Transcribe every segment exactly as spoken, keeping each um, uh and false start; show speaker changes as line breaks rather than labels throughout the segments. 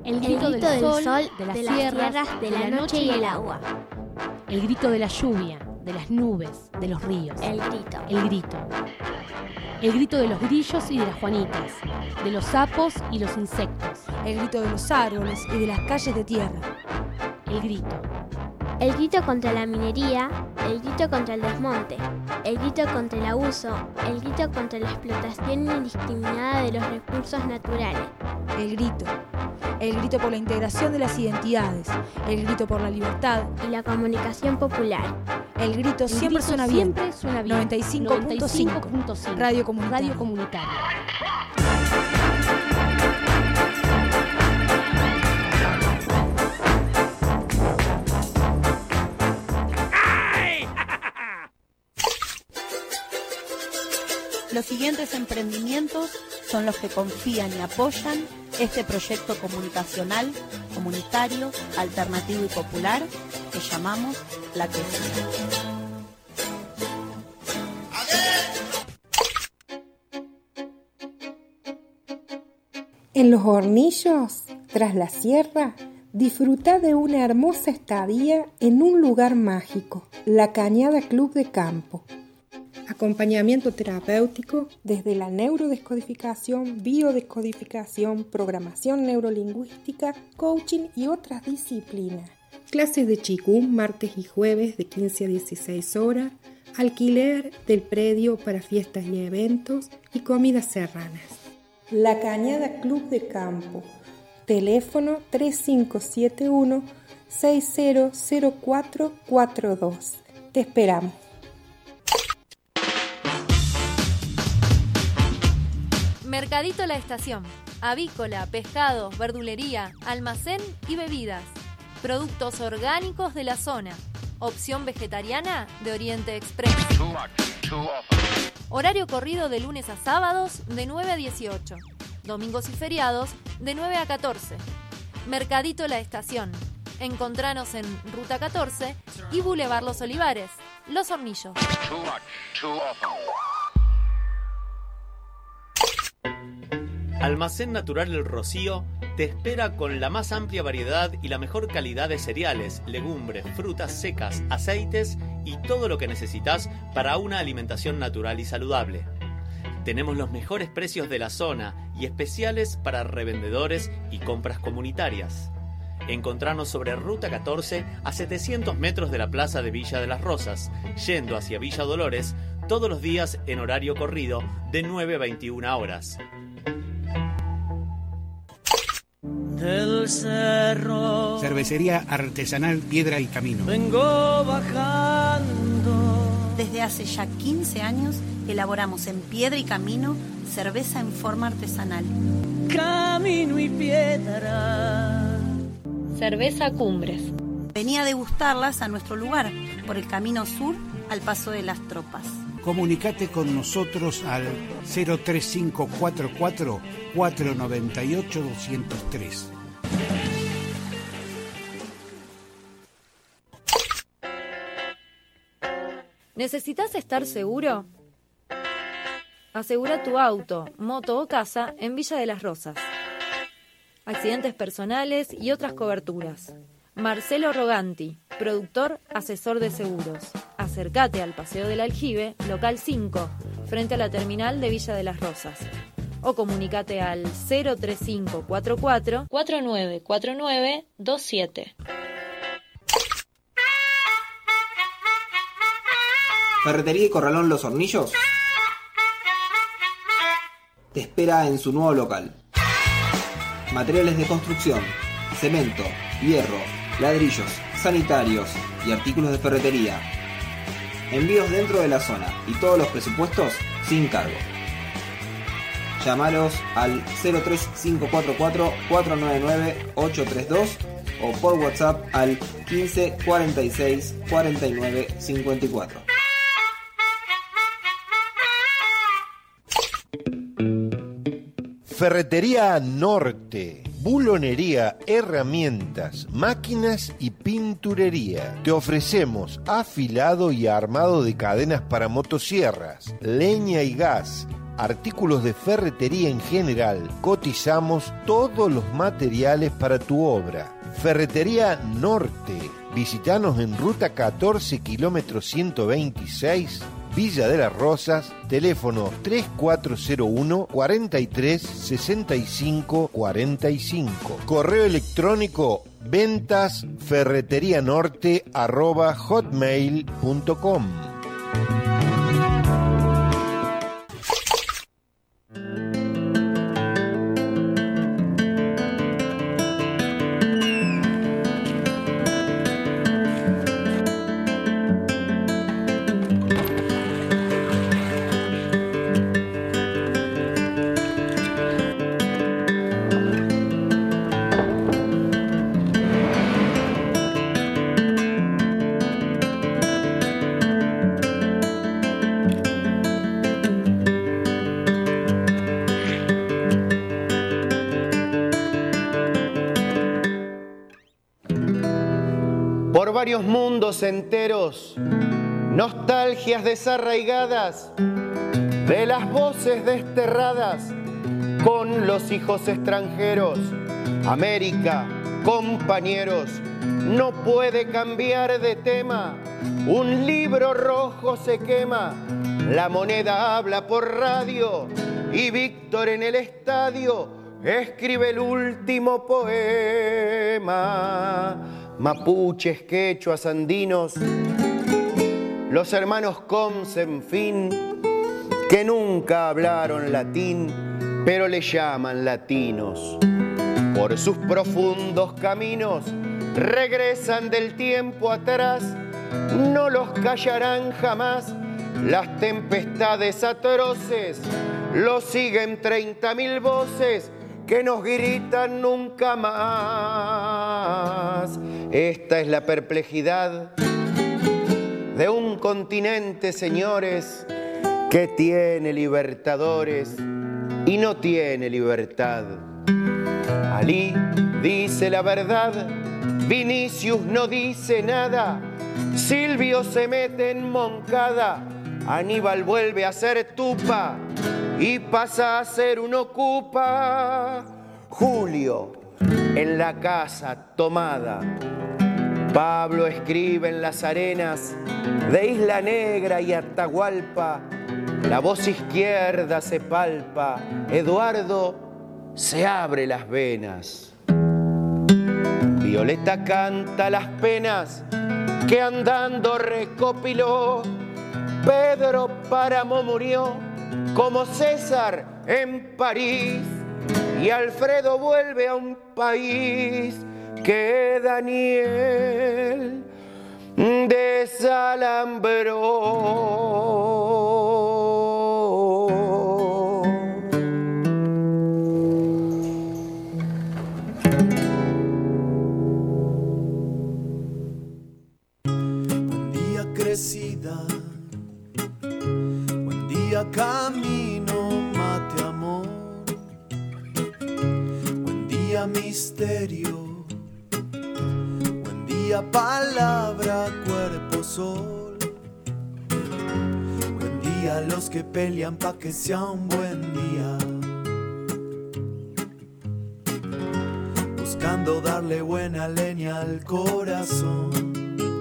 El grito,
el grito
del,
del
sol,
sol,
de las,
de las
tierras,
tierras, de la noche y el agua.
El grito de la lluvia, de las nubes, de los ríos.
El grito.
El grito. El grito de los grillos y de las juanitas, de los sapos y los insectos.
El grito de los árboles y de las calles de tierra.
El grito.
El grito contra la minería, el grito contra el desmonte, el grito contra el abuso, el grito contra la explotación indiscriminada de los recursos naturales.
El grito. El grito por la integración de las identidades, el grito por la libertad
y la comunicación popular.
El grito
El
siempre
grito
suena bien.
Siempre suena bien.
noventa y cinco punto cinco Radio Comunitaria.
Radio Comunitaria.
Los siguientes emprendimientos son los que confían y apoyan este proyecto comunicacional, comunitario, alternativo y popular que llamamos La Quesía.
En Los Hornillos, tras la sierra, disfruta de una hermosa estadía en un lugar mágico, La Cañada Club de Campo. Acompañamiento terapéutico desde la neurodescodificación, biodescodificación, programación neurolingüística, coaching y otras disciplinas. Clases de Qigong martes y jueves de quince a dieciséis horas, alquiler del predio para fiestas y eventos y comidas serranas. La Cañada Club de Campo. Teléfono tres cinco siete uno, seis cero cero cuatro cuatro dos. Te esperamos.
Mercadito La Estación. Avícola, pescados, verdulería, almacén y bebidas. Productos orgánicos de la zona. Opción vegetariana de Oriente Express. Horario corrido de lunes a sábados de nueve a dieciocho. Domingos y feriados de nueve a catorce. Mercadito La Estación. Encontranos en Ruta catorce y Boulevard Los Olivares, Los Hornillos.
Almacén Natural El Rocío te espera con la más amplia variedad y la mejor calidad de cereales, legumbres, frutas secas, aceites y todo lo que necesitas para una alimentación natural y saludable. Tenemos los mejores precios de la zona y especiales para revendedores y compras comunitarias. Encontranos sobre Ruta catorce a setecientos metros de la Plaza de Villa de las Rosas, yendo hacia Villa Dolores todos los días en horario corrido de nueve a veintiuna horas.
Del cerro
Cervecería artesanal Piedra y Camino.
vengo bajando.
Desde hace ya quince años elaboramos en Piedra y Camino cerveza en forma artesanal.
Camino y piedra.
Cerveza Cumbres.
Vení a degustarlas a nuestro lugar, por el Camino Sur al Paso de las Tropas.
Comunicate con nosotros al cero tres cinco cuatro cuatro, cuatro nueve ocho, dos cero tres.
¿Necesitas estar seguro? Asegura tu auto, moto o casa en Villa de las Rosas. Accidentes personales y otras coberturas. Marcelo Roganti, productor, asesor de seguros. Acércate al Paseo del Aljibe, local cinco, frente a la terminal de Villa de las Rosas. O comunícate al cero tres cinco cuatro cuatro, cuatro nueve cuatro nueve dos siete.
Ferretería y Corralón Los Hornillos te espera en su nuevo local. Materiales de construcción, cemento, hierro, ladrillos, sanitarios y artículos de ferretería. Envíos dentro de la zona y todos los presupuestos sin cargo. Llámalos al cero tres cinco cuatro cuatro, cuatro nueve nueve, ocho tres dos o por WhatsApp al quince cuarenta y seis cuarenta y nueve cincuenta y cuatro.
Ferretería Norte, bulonería, herramientas, máquinas y pinturería. Te ofrecemos afilado y armado de cadenas para motosierras, leña y gas, artículos de ferretería en general. Cotizamos todos los materiales para tu obra. Ferretería Norte. Visítanos en ruta catorce, kilómetro ciento veintiséis, Villa de las Rosas, teléfono tres cuatro cero uno, cuarenta y tres, sesenta y cinco cuarenta y cinco. Correo electrónico ventas ferreterianorte arroba hotmail punto com.
Por varios mundos enteros, nostalgias desarraigadas de las voces desterradas con los hijos extranjeros. América, compañeros, no puede cambiar de tema. Un libro rojo se quema, la moneda habla por radio y Víctor en el estadio escribe el último poema. Mapuches, quechuas, andinos, los hermanos Coms, en fin, que nunca hablaron latín, pero le llaman latinos. Por sus profundos caminos regresan del tiempo atrás, no los callarán jamás las tempestades atroces, los siguen treinta mil voces que nos gritan nunca más. Esta es la perplejidad de un continente, señores, que tiene libertadores y no tiene libertad. Alí dice la verdad, Vinicius no dice nada, Silvio se mete en Moncada, Aníbal vuelve a ser tupa y pasa a ser un ocupa. Julio en la casa tomada, Pablo escribe en las arenas de Isla Negra y Atahualpa, la voz izquierda se palpa, Eduardo se abre las venas. Violeta canta las penas que andando recopiló, Pedro Páramo murió como César en París y Alfredo vuelve a un país que Daniel desalambró.
Buen día crecida, buen día camino, mate amor, buen día misterio, buen día palabra, cuerpo, sol, buen día los que pelean pa' que sea un buen día, buscando darle buena leña al corazón.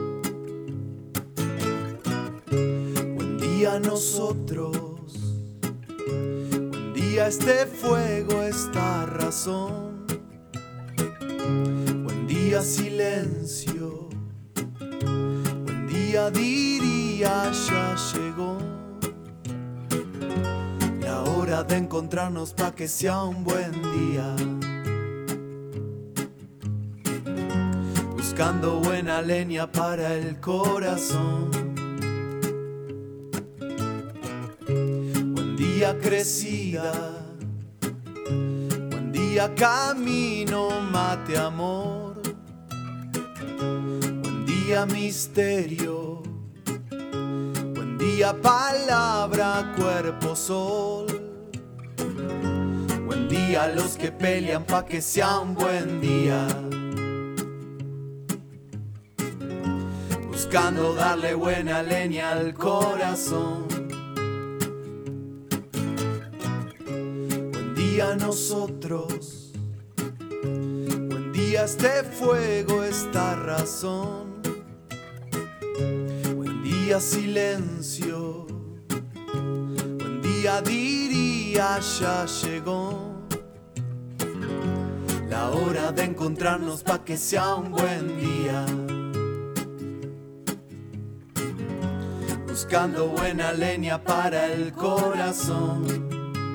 Buen día nosotros, buen día este fuego, esta razón, buen día silencio, buen día diría ya llegó la hora de encontrarnos pa' que sea un buen día, buscando buena leña para el corazón. Buen día crecida, buen día camino, mate amor, buen día misterio, buen día palabra, cuerpo, sol, buen día los que pelean pa' que sea un buen día, buscando darle buena leña al corazón. día nosotros, buen día este fuego, esta razón, buen día silencio, buen día diría ya llegó, la hora de encontrarnos pa' que sea un buen día. Buscando buena leña para el corazón.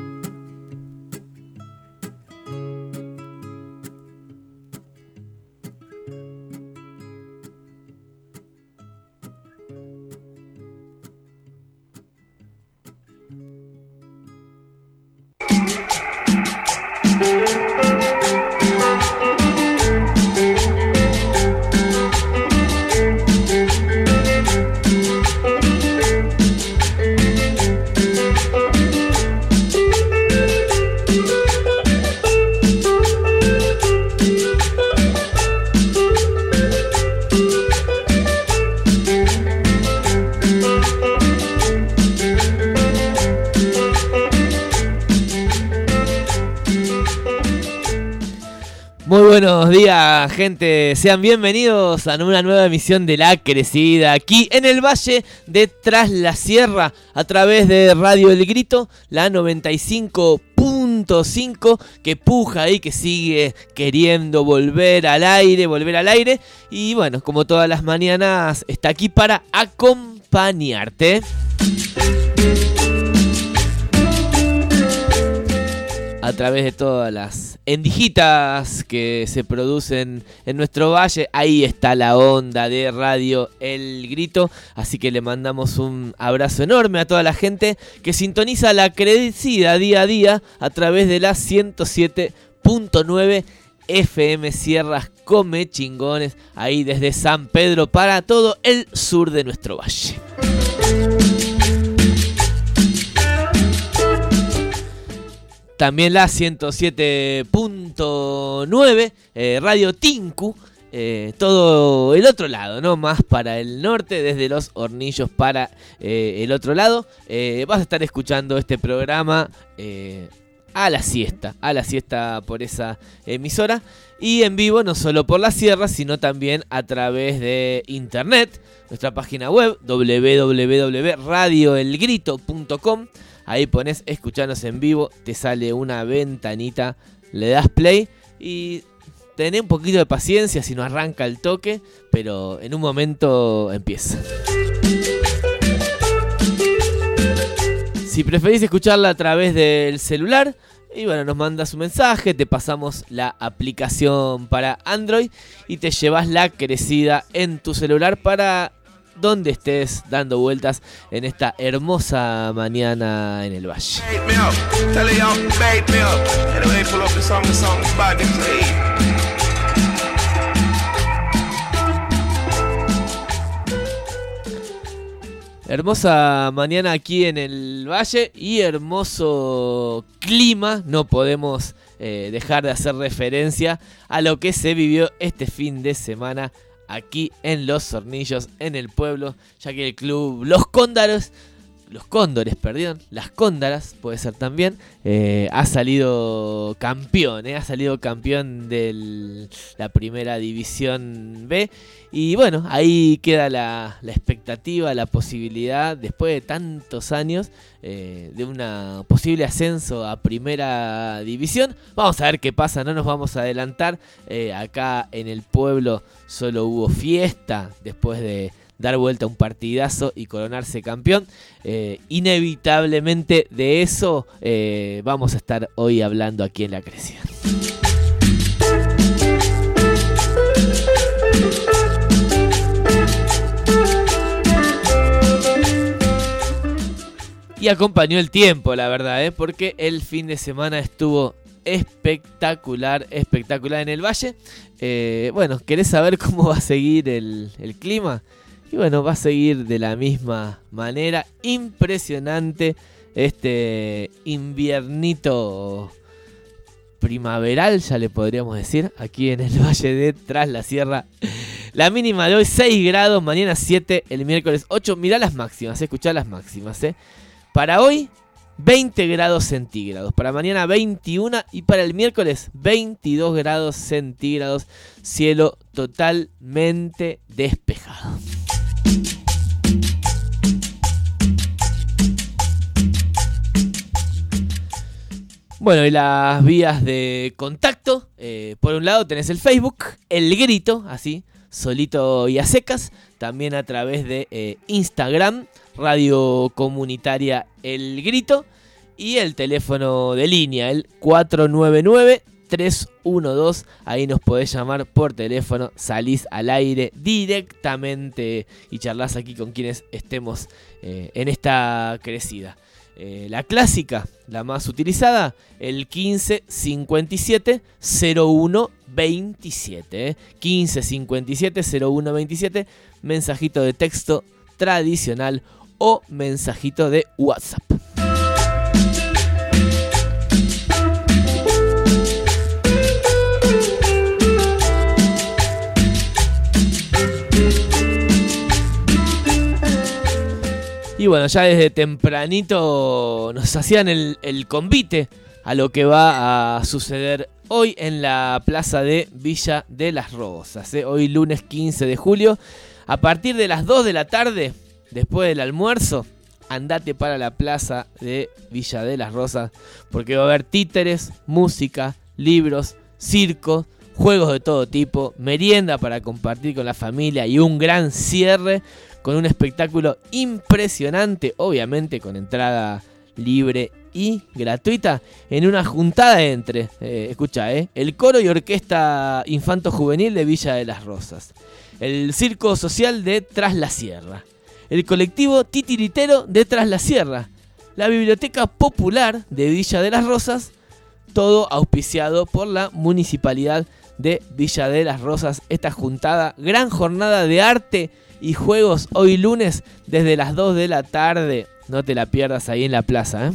Muy buenos días, gente. Sean bienvenidos a una nueva emisión de La Crecida, aquí en el Valle de Tras la Sierra, a través de Radio El Grito, la noventa y cinco punto cinco, que puja ahí, que sigue queriendo volver al aire, volver al aire. Y bueno, como todas las mañanas, está aquí para acompañarte. A través de todas las endijitas que se producen en nuestro valle, ahí está la onda de Radio El Grito. Así que le mandamos un abrazo enorme a toda la gente que sintoniza La Crecida día a día a través de la ciento siete punto nueve F M Sierras Come Chingones, ahí desde San Pedro para todo el sur de nuestro valle. También la ciento siete punto nueve, eh, Radio Tinku, eh, todo el otro lado, ¿no? Más para el norte, desde Los Hornillos para eh, el otro lado. Eh, vas a estar escuchando este programa eh, a la siesta, a la siesta por esa emisora. Y en vivo, no solo por la sierra, sino también a través de internet. Nuestra página web, doble u doble u doble u punto radio el grito punto com. Ahí pones escucharnos en vivo, te sale una ventanita, le das play y tenés un poquito de paciencia si no arranca el toque, pero en un momento empieza. Si preferís escucharla a través del celular, y bueno, nos mandas un mensaje, te pasamos la aplicación para Android y te llevas La Crecida en tu celular para donde estés dando vueltas en esta hermosa mañana en el valle. Hermosa mañana aquí en el valle y hermoso clima. No podemos eh, dejar de hacer referencia a lo que se vivió este fin de semana aquí en Los Hornillos, en el pueblo, ya que el club Los Cóndaros, Los Cóndores, perdón, Las Cóndaras, puede ser también, eh, ha salido campeón, eh, ha salido campeón de la primera división B. Y bueno, ahí queda la, la expectativa, la posibilidad, después de tantos años, eh, de un posible ascenso a primera división. Vamos a ver qué pasa, no nos vamos a adelantar. Eh, acá en el pueblo solo hubo fiesta después de dar vuelta a un partidazo y coronarse campeón. Eh, inevitablemente de eso eh, vamos a estar hoy hablando aquí en La Crecida. Y acompañó el tiempo, la verdad, ¿eh? Porque el fin de semana estuvo espectacular, espectacular en el valle. Eh, bueno, ¿querés saber cómo va a seguir el, el clima? Y bueno, va a seguir de la misma manera. Impresionante este inviernito primaveral, ya le podríamos decir, aquí en el valle de Tras la Sierra. La mínima de hoy seis grados, mañana siete, el miércoles ocho. Mirá las máximas, escuchá las máximas, ¿eh? Para hoy, veinte grados centígrados. Para mañana veintiuno y para el miércoles veintidós grados centígrados. Cielo totalmente despejado. Bueno, y las vías de contacto, eh, por un lado tenés el Facebook, El Grito, así, solito y a secas, también a través de eh, Instagram, Radio Comunitaria El Grito, y el teléfono de línea, el cuatro nueve nueve, tres uno dos, ahí nos podés llamar por teléfono, salís al aire directamente y charlás aquí con quienes estemos eh, en esta crecida. Eh, la clásica, la más utilizada, el quince cincuenta y siete cero uno veintisiete. ¿eh? quince cincuenta y siete cero uno veintisiete, mensajito de texto tradicional o mensajito de WhatsApp. Y bueno, ya desde tempranito nos hacían el, el convite a lo que va a suceder hoy en la plaza de Villa de las Rosas. ¿eh? Hoy lunes quince de julio, a partir de las dos de la tarde, después del almuerzo, andate para la plaza de Villa de las Rosas, porque va a haber títeres, música, libros, circo, juegos de todo tipo, merienda para compartir con la familia y un gran cierre con un espectáculo impresionante, obviamente con entrada libre y gratuita, en una juntada entre, eh, escucha, eh, el coro y orquesta infanto-juvenil de Villa de las Rosas, el circo social de Tras la Sierra, el colectivo titiritero de Tras la Sierra, la biblioteca popular de Villa de las Rosas, todo auspiciado por la municipalidad de Villa de las Rosas. Esta juntada, gran jornada de arte y juegos hoy lunes desde las dos de la tarde. No te la pierdas ahí en la plaza, ¿eh?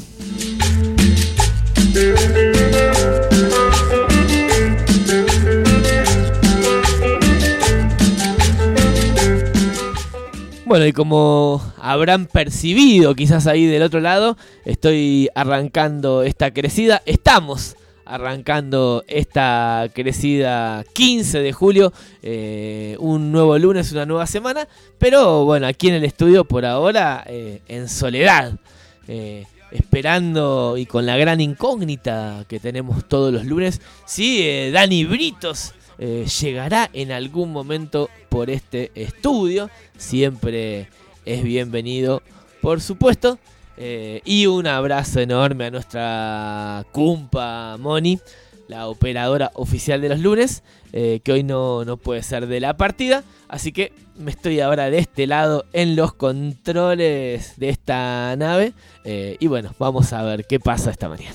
Bueno, y como habrán percibido quizás ahí del otro lado, estoy arrancando esta crecida. Estamos arrancando esta crecida quince de julio, eh, un nuevo lunes, una nueva semana, pero bueno, aquí en el estudio por ahora eh, en soledad, eh, esperando y con la gran incógnita que tenemos todos los lunes, si eh, Dani Britos eh, llegará en algún momento por este estudio. Siempre es bienvenido, por supuesto. Eh, y un abrazo enorme a nuestra cumpa Moni, la operadora oficial de los lunes, eh, que hoy no, no puede ser de la partida. Así que me estoy ahora de este lado en los controles de esta nave. Eh, y bueno, vamos a ver qué pasa esta mañana.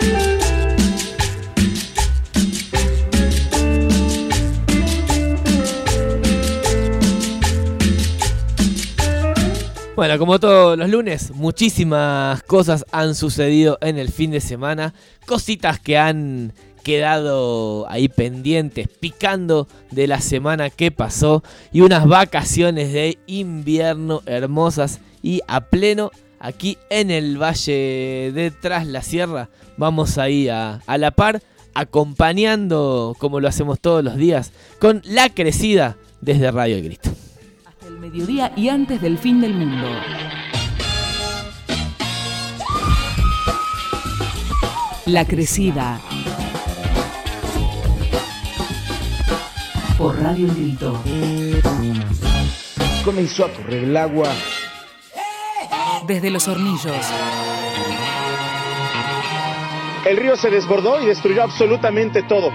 Bueno, como todos los lunes, muchísimas cosas han sucedido en el fin de semana. Cositas que han quedado ahí pendientes, picando de la semana que pasó. Y unas vacaciones de invierno hermosas y a pleno aquí en el Valle de Tras la Sierra. Vamos ahí a, a la par, acompañando, como lo hacemos todos los días, con la crecida desde Radio El Grito.
El mediodía y antes del fin del mundo. La crecida. Por Radio El Grito.
Comenzó a correr el agua.
Desde Los Hornillos.
El río se desbordó y destruyó absolutamente todo.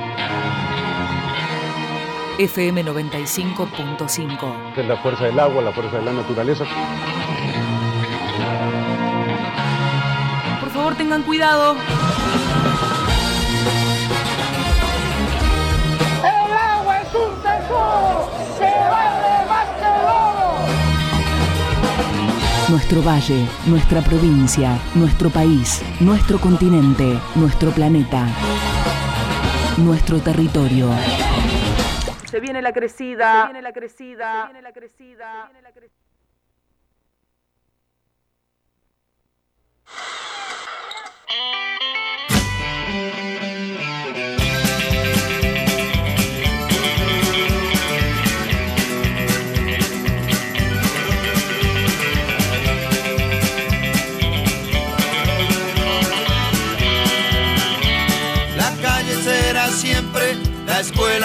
F M noventa y cinco punto cinco.
Es la fuerza del agua, la fuerza de la naturaleza.
Por favor, tengan cuidado.
¡El agua es un tesoro! ¡Se vale más que el oro!
Nuestro valle, nuestra provincia, nuestro país, nuestro continente, nuestro planeta, nuestro territorio. Se viene la crecida, se viene la crecida, se viene la crecida, se viene la crecida.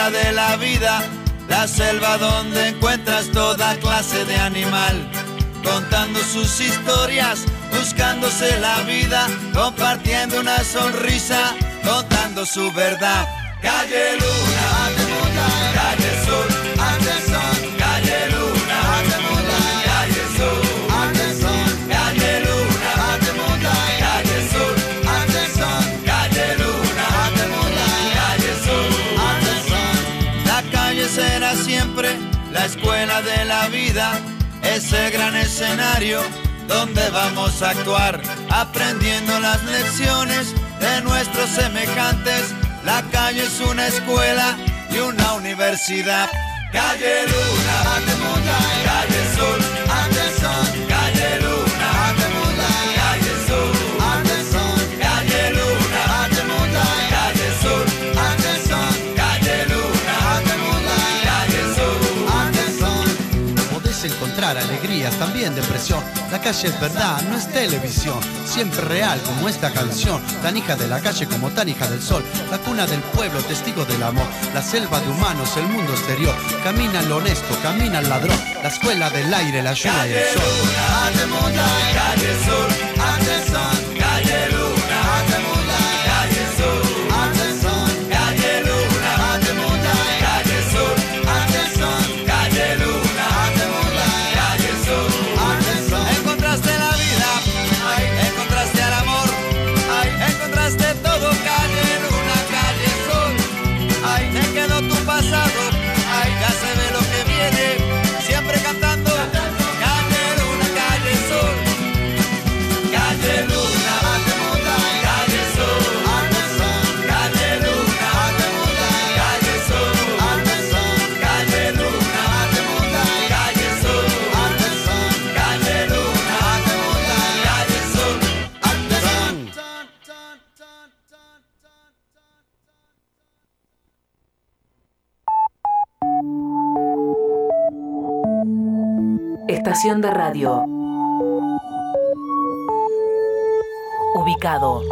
escuela de la vida, la selva donde encuentras toda clase de animal, contando sus historias, buscándose la vida, compartiendo una sonrisa, contando su verdad. Calle Luna, calle Sol, calle Luna, calle Sol, calle Luna, calle Sol, calle Luna, calle Sol. La calle será siempre la escuela de la vida, ese gran escenario donde vamos a actuar, aprendiendo las lecciones de nuestros semejantes. La calle es una escuela y una universidad. Calle Luna, calle Sol, calle Luna, calle Sol, calle Luna, calle Sol, calle Luna, calle Sol.
Podés encontrar alegrías, también depresión. La calle es verdad, no es televisión. Siempre real como esta canción. Tan hija de la calle como tan hija del sol. La cuna del pueblo, testigo del amor. La selva de humanos, el mundo exterior. Camina lo honesto, camina el ladrón. La escuela del aire, la lluvia y el sol.
Calle Luna, calle Sol, calle Luna, calle Sol, calle Luna, calle Sol, calle Luna, calle Sol. Encontraste la vida, encontraste al amor, encontraste todo. Calle Luna, calle Sol, te quedó tu pasado, ya se ve lo que viene, siempre cantando. Calle Luna, calle Sol, calle Luna, calle Sol, calle Luna, calle Sol, calle Luna, calle Sol, calle Luna, calle Sol.
Estación de radio. Ubicado.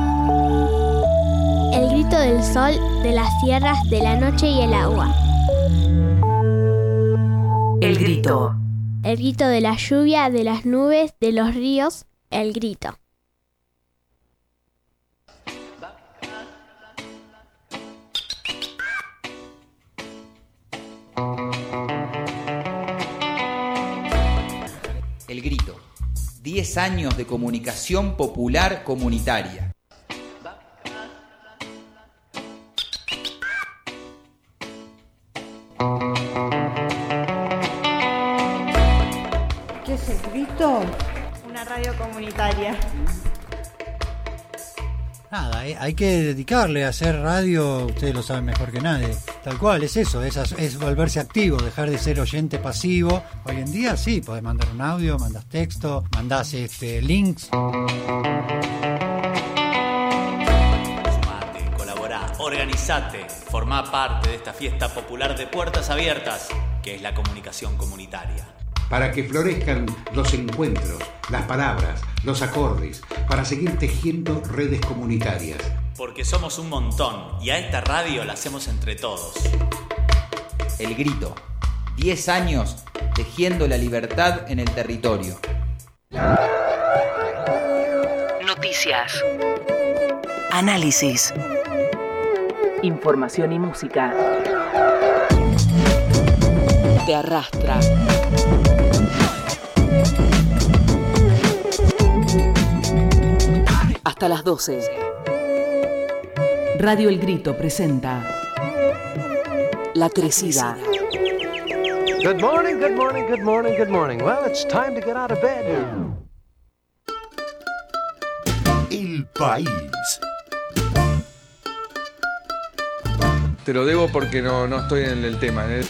El grito del sol, de las sierras, de la noche y el agua.
El grito.
El grito de la lluvia, de las nubes, de los ríos. El grito.
El grito. diez años de comunicación popular comunitaria.
¿Qué es el grito?
Una radio comunitaria.
Nada, hay, hay que dedicarle a hacer radio, ustedes lo saben mejor que nadie. Tal cual, es eso, es, es volverse activo, dejar de ser oyente pasivo. Hoy en día sí, podés mandar un audio, mandás texto, mandás este, links.
Sumate, colaborá, organizate, formá parte de esta fiesta popular de puertas abiertas, que es la comunicación comunitaria.
Para que florezcan los encuentros, las palabras, los acordes, para seguir tejiendo redes comunitarias.
Porque somos un montón y a esta radio la hacemos entre todos.
El grito. diez años tejiendo la libertad en el territorio.
Noticias. Análisis. Información y música. Te arrastra. Hasta las doce. Radio El Grito presenta La Crecida.
Good morning, good morning, good morning, good morning. Well, it's time to get out of bed.
El país.
Te lo debo porque no, no estoy en el tema. ¿eh?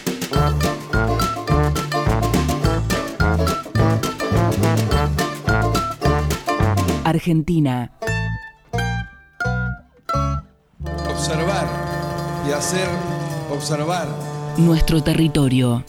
Argentina.
Observar y hacer observar.
Nuestro territorio.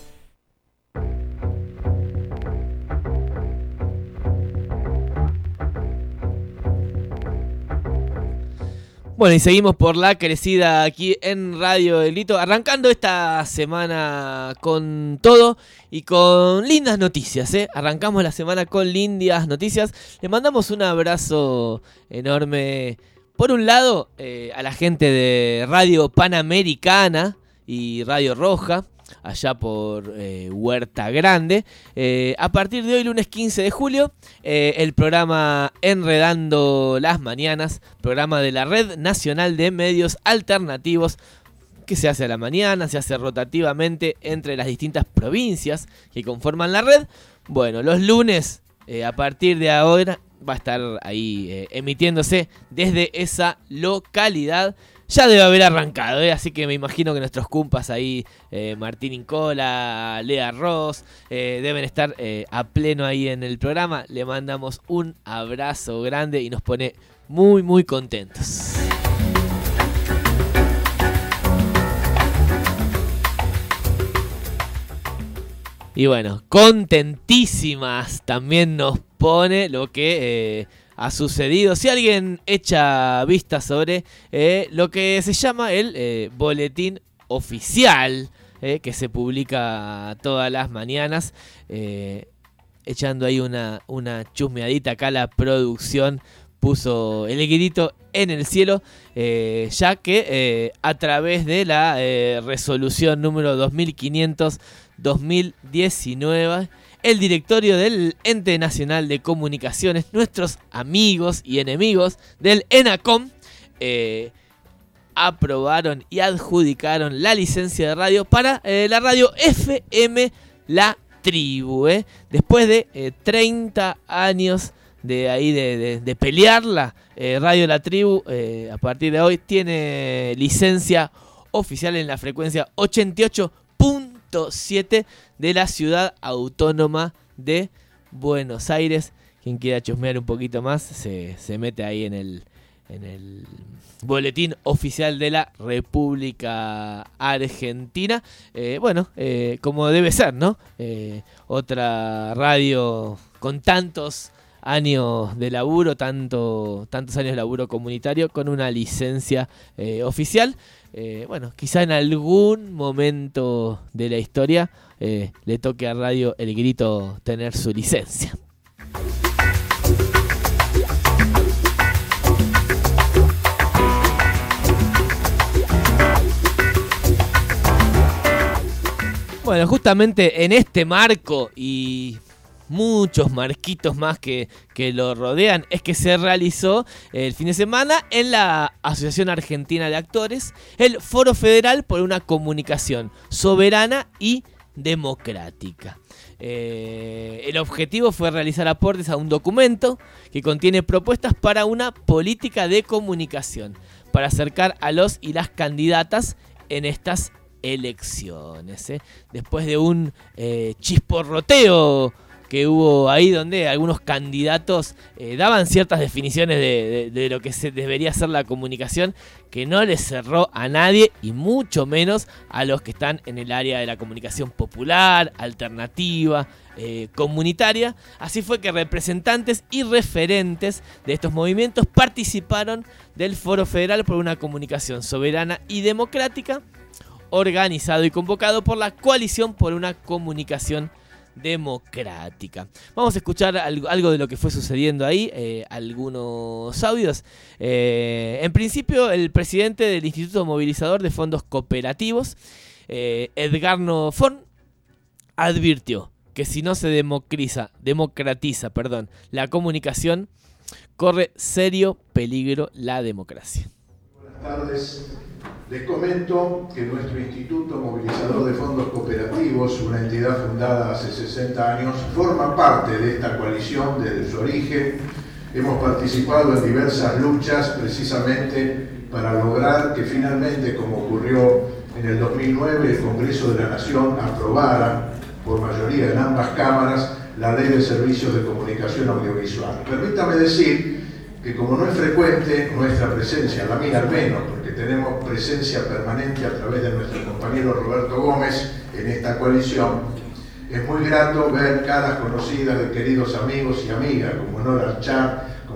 Bueno, y seguimos por la crecida aquí en Radio El Grito, arrancando esta semana con todo y con lindas noticias, ¿eh? Arrancamos la semana con lindas noticias. Le mandamos un abrazo enorme, por un lado, eh, a la gente de Radio Panamericana y Radio Roja, allá por eh, Huerta Grande. Eh, a partir de hoy, lunes quince de julio, eh, el programa Enredando las Mañanas, programa de la Red Nacional de Medios Alternativos, que se hace a la mañana, se hace rotativamente entre las distintas provincias que conforman la red. Bueno, los lunes, eh, a partir de ahora, va a estar ahí eh, emitiéndose desde esa localidad. Ya debe haber arrancado, ¿eh? Así que me imagino que nuestros cumpas ahí, eh, Martín Incola, Lea Ross, eh, deben estar eh, a pleno ahí en el programa. Le mandamos un abrazo grande y nos pone muy, muy contentos. Y bueno, contentísimas también nos pone lo que... Eh, ha sucedido. Si alguien echa vista sobre eh, lo que se llama el eh, boletín oficial, eh, que se publica todas las mañanas, eh, echando ahí una, una chusmeadita acá, la producción puso el grito en el cielo, eh, ya que eh, a través de la eh, resolución número dos mil quinientos barra dos mil diecinueve, el directorio del Ente Nacional de Comunicaciones, nuestros amigos y enemigos del ENACOM, eh, aprobaron y adjudicaron la licencia de radio para eh, la radio F M La Tribu. Eh. Después de eh, treinta años de ahí de, de, de pelearla, eh, Radio La Tribu eh, a partir de hoy tiene licencia oficial en la frecuencia ochenta y ocho punto siete de la ciudad autónoma de Buenos Aires. Quien quiera chusmear un poquito más se, se mete ahí en el, en el boletín oficial de la República Argentina. Eh, bueno, eh, como debe ser, ¿no? Eh, otra radio con tantos años de laburo, tanto, tantos años de laburo comunitario, con una licencia eh, oficial. Eh, bueno, quizá en algún momento de la historia eh, le toque a Radio El Grito tener su licencia. Bueno, justamente en este marco y muchos marquitos más que, que lo rodean, es que se realizó el fin de semana en la Asociación Argentina de Actores el Foro Federal por una Comunicación Soberana y Democrática. Eh, el objetivo fue realizar aportes a un documento que contiene propuestas para una política de comunicación para acercar a los y las candidatas en estas elecciones. ¿eh? Después de un eh, chisporroteo que hubo ahí donde algunos candidatos eh, daban ciertas definiciones de, de, de lo que se debería ser la comunicación, que no les cerró a nadie y mucho menos a los que están en el área de la comunicación popular, alternativa, eh, comunitaria. Así fue que representantes y referentes de estos movimientos participaron del Foro Federal por una Comunicación Soberana y Democrática, organizado y convocado por la Coalición por una Comunicación Democrática. Vamos a escuchar algo, algo de lo que fue sucediendo ahí, eh, algunos audios. Eh, en principio, el presidente del Instituto Movilizador de Fondos Cooperativos, eh, Edgardo Forn, advirtió que si no se democratiza, democratiza perdón, la comunicación, corre serio peligro la democracia.
Buenas tardes. Les comento que nuestro Instituto Movilizador de Fondos Cooperativos, una entidad fundada hace sesenta años, forma parte de esta coalición desde su origen. Hemos participado en diversas luchas precisamente para lograr que finalmente, como ocurrió en el dos mil nueve, el Congreso de la Nación aprobara por mayoría en ambas cámaras la Ley de Servicios de Comunicación Audiovisual. Permítame decir que como no es frecuente nuestra presencia, la mía al menos, porque tenemos presencia permanente a través de nuestro compañero Roberto Gómez en esta coalición, es muy grato ver caras conocidas de queridos amigos y amigas, como Nora Char, como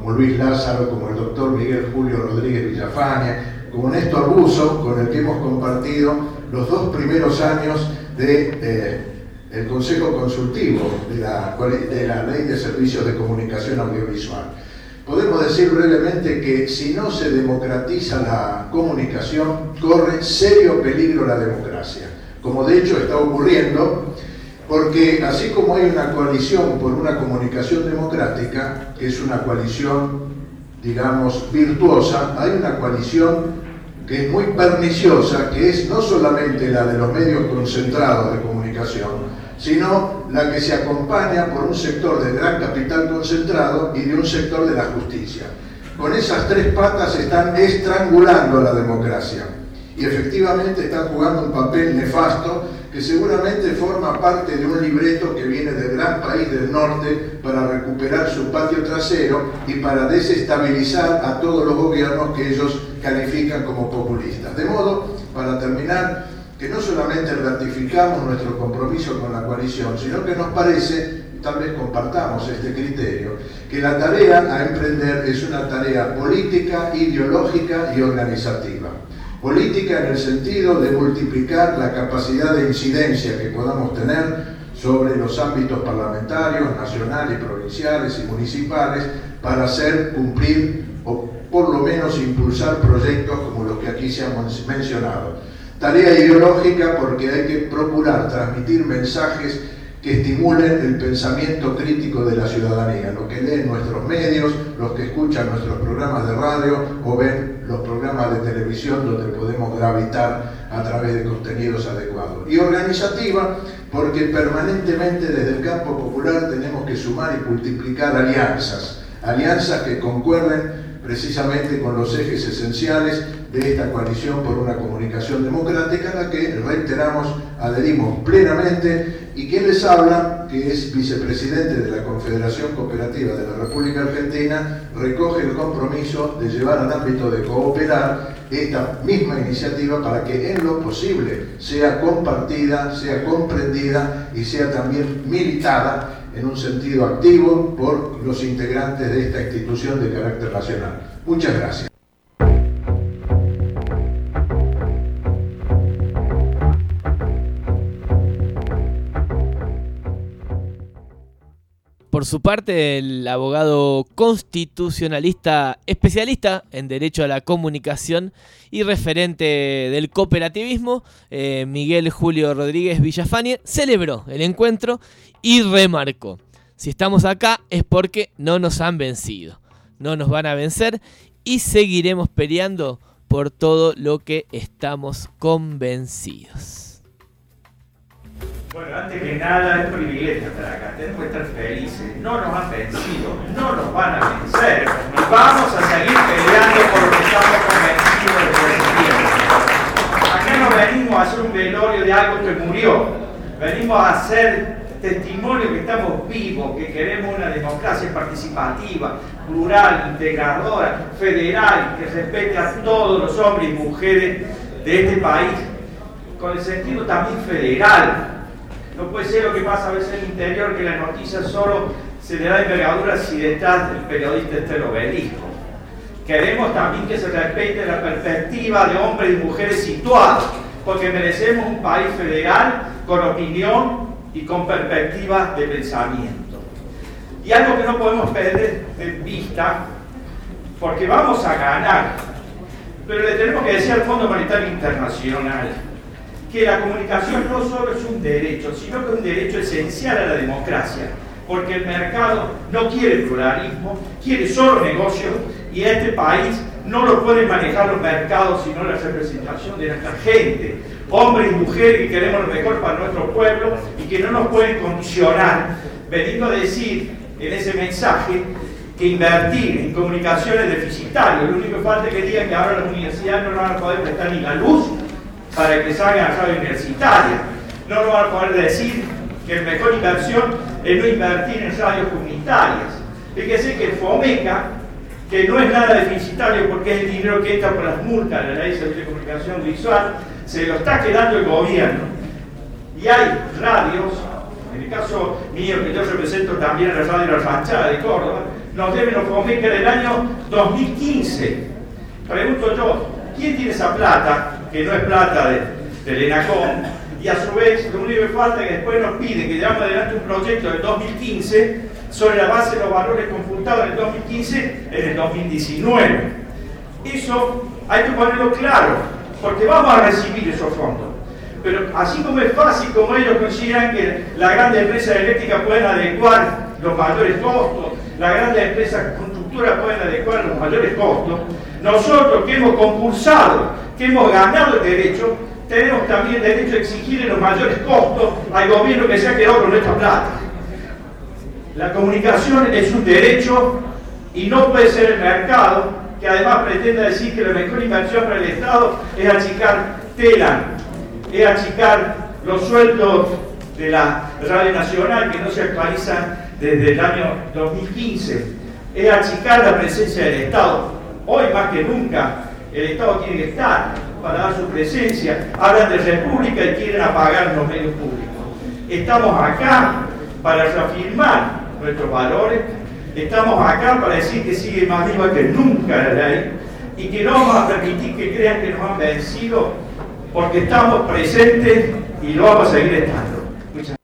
como Luis Lázaro, como el doctor Miguel Julio Rodríguez Villafañe, como Néstor Busso, con el que hemos compartido los dos primeros años de eh, el Consejo Consultivo de la, de la Ley de Servicios de Comunicación Audiovisual. Podemos decir brevemente que si no se democratiza la comunicación, corre serio peligro la democracia, como de hecho está ocurriendo, porque así como hay una coalición por una comunicación democrática, que es una coalición, digamos, virtuosa, hay una coalición que es muy perniciosa, que es no solamente la de los medios concentrados de comunicación, sino la que se acompaña por un sector de gran capital concentrado y de un sector de la justicia. Con esas tres patas están estrangulando a la democracia y efectivamente están jugando un papel nefasto que seguramente forma parte de un libreto que viene del gran país del norte para recuperar su patio trasero y para desestabilizar a todos los gobiernos que ellos califican como populistas. De modo, para terminar, que no solamente ratificamos nuestro compromiso con la coalición, sino que nos parece, tal vez compartamos este criterio, que la tarea a emprender es una tarea política, ideológica y organizativa. Política en el sentido de multiplicar la capacidad de incidencia que podamos tener sobre los ámbitos parlamentarios, nacionales, provinciales y municipales para hacer cumplir o por lo menos impulsar proyectos como los que aquí se han mencionado. Tarea ideológica porque hay que procurar transmitir mensajes que estimulen el pensamiento crítico de la ciudadanía, lo que leen nuestros medios, los que escuchan nuestros programas de radio o ven los programas de televisión donde podemos gravitar a través de contenidos adecuados. Y organizativa porque permanentemente desde el campo popular tenemos que sumar y multiplicar alianzas, alianzas que concuerden precisamente con los ejes esenciales de esta coalición por una comunicación democrática, a la que, reiteramos, adherimos plenamente, y quien les habla, que es vicepresidente de la Confederación Cooperativa de la República Argentina, recoge el compromiso de llevar al ámbito de cooperar esta misma iniciativa para que en lo posible sea compartida, sea comprendida y sea también militada en un sentido activo por los integrantes de esta institución de carácter nacional. Muchas gracias.
Por su parte, el abogado constitucionalista especialista en Derecho a la Comunicación y referente del cooperativismo, eh, Miguel Julio Rodríguez Villafañe, celebró el encuentro y remarcó: si estamos acá es porque no nos han vencido, no nos van a vencer y seguiremos peleando por todo lo que estamos convencidos.
Bueno, antes que nada, es privilegio estar acá, tenemos que estar felices, no nos han vencido, no nos van a vencer, y vamos a seguir peleando por lo que estamos convencidos desde ese tiempo. Acá no venimos a hacer un velorio de algo que murió, venimos a hacer testimonio que estamos vivos, que queremos una democracia participativa, plural, integradora, federal, que respete a todos los hombres y mujeres de este país, con el sentido también federal. No puede ser lo que pasa a veces en el interior, que la noticia solo se le da envergadura si detrás del periodista está el obelisco. Queremos también que se respete la perspectiva de hombres y mujeres situados, porque merecemos un país federal con opinión y con perspectiva de pensamiento. Y algo que no podemos perder de vista, porque vamos a ganar, pero le tenemos que decir al Fondo Monetario Internacional que la comunicación no solo es un derecho, sino que es un derecho esencial a la democracia, porque el mercado no quiere pluralismo, quiere solo negocios, y este país no lo pueden manejar los mercados, sino la representación de nuestra gente, hombres y mujeres que queremos lo mejor para nuestro pueblo y que no nos pueden condicionar, veniendo a decir en ese mensaje que invertir en comunicaciones deficitarias. Lo único que falta es que digan que ahora las universidades no van a poder prestar ni la luz para que salgan a la radio universitaria. No nos van a poder decir que la mejor inversión es no invertir en radios comunitarias. Fíjese que el FOMECA, que no es nada deficitario porque es el dinero que entra por las multas de la Ley de Servicios de Comunicación Visual, se lo está quedando el gobierno. Y hay radios, en el caso mío, que yo represento también a la radio La Ranchada de Córdoba, nos deben los FOMECA del año dos mil quince. Pregunto yo, ¿quién tiene esa plata, que no es plata de, del ENACOM? Y a su vez, lo único que falta es que después nos piden que llevamos adelante un proyecto del dos mil quince sobre la base de los valores computados en el dos mil quince en el dos mil diecinueve. Eso hay que ponerlo claro, porque vamos a recibir esos fondos. Pero así como es fácil, como ellos consideran que las grandes empresas eléctricas pueden adecuar los mayores costos, las grandes empresas constructoras pueden adecuar los mayores costos, nosotros que hemos concursado, que hemos ganado el derecho, tenemos también derecho a exigirle los mayores costos al gobierno que se ha quedado con nuestra plata. La comunicación es un derecho y no puede ser el mercado, que además pretenda decir que la mejor inversión para el Estado es achicar Telam, es achicar los sueldos de la Radio Nacional, que no se actualizan desde el año dos mil quince, es achicar la presencia del Estado. Hoy más que nunca el Estado tiene que estar para dar su presencia. Hablan de república y quieren apagar los medios públicos. Estamos acá para reafirmar nuestros valores, estamos acá para decir que sigue más viva que nunca la ley y que no vamos a permitir que crean que nos han vencido, porque estamos presentes y lo vamos a seguir estando. Muchas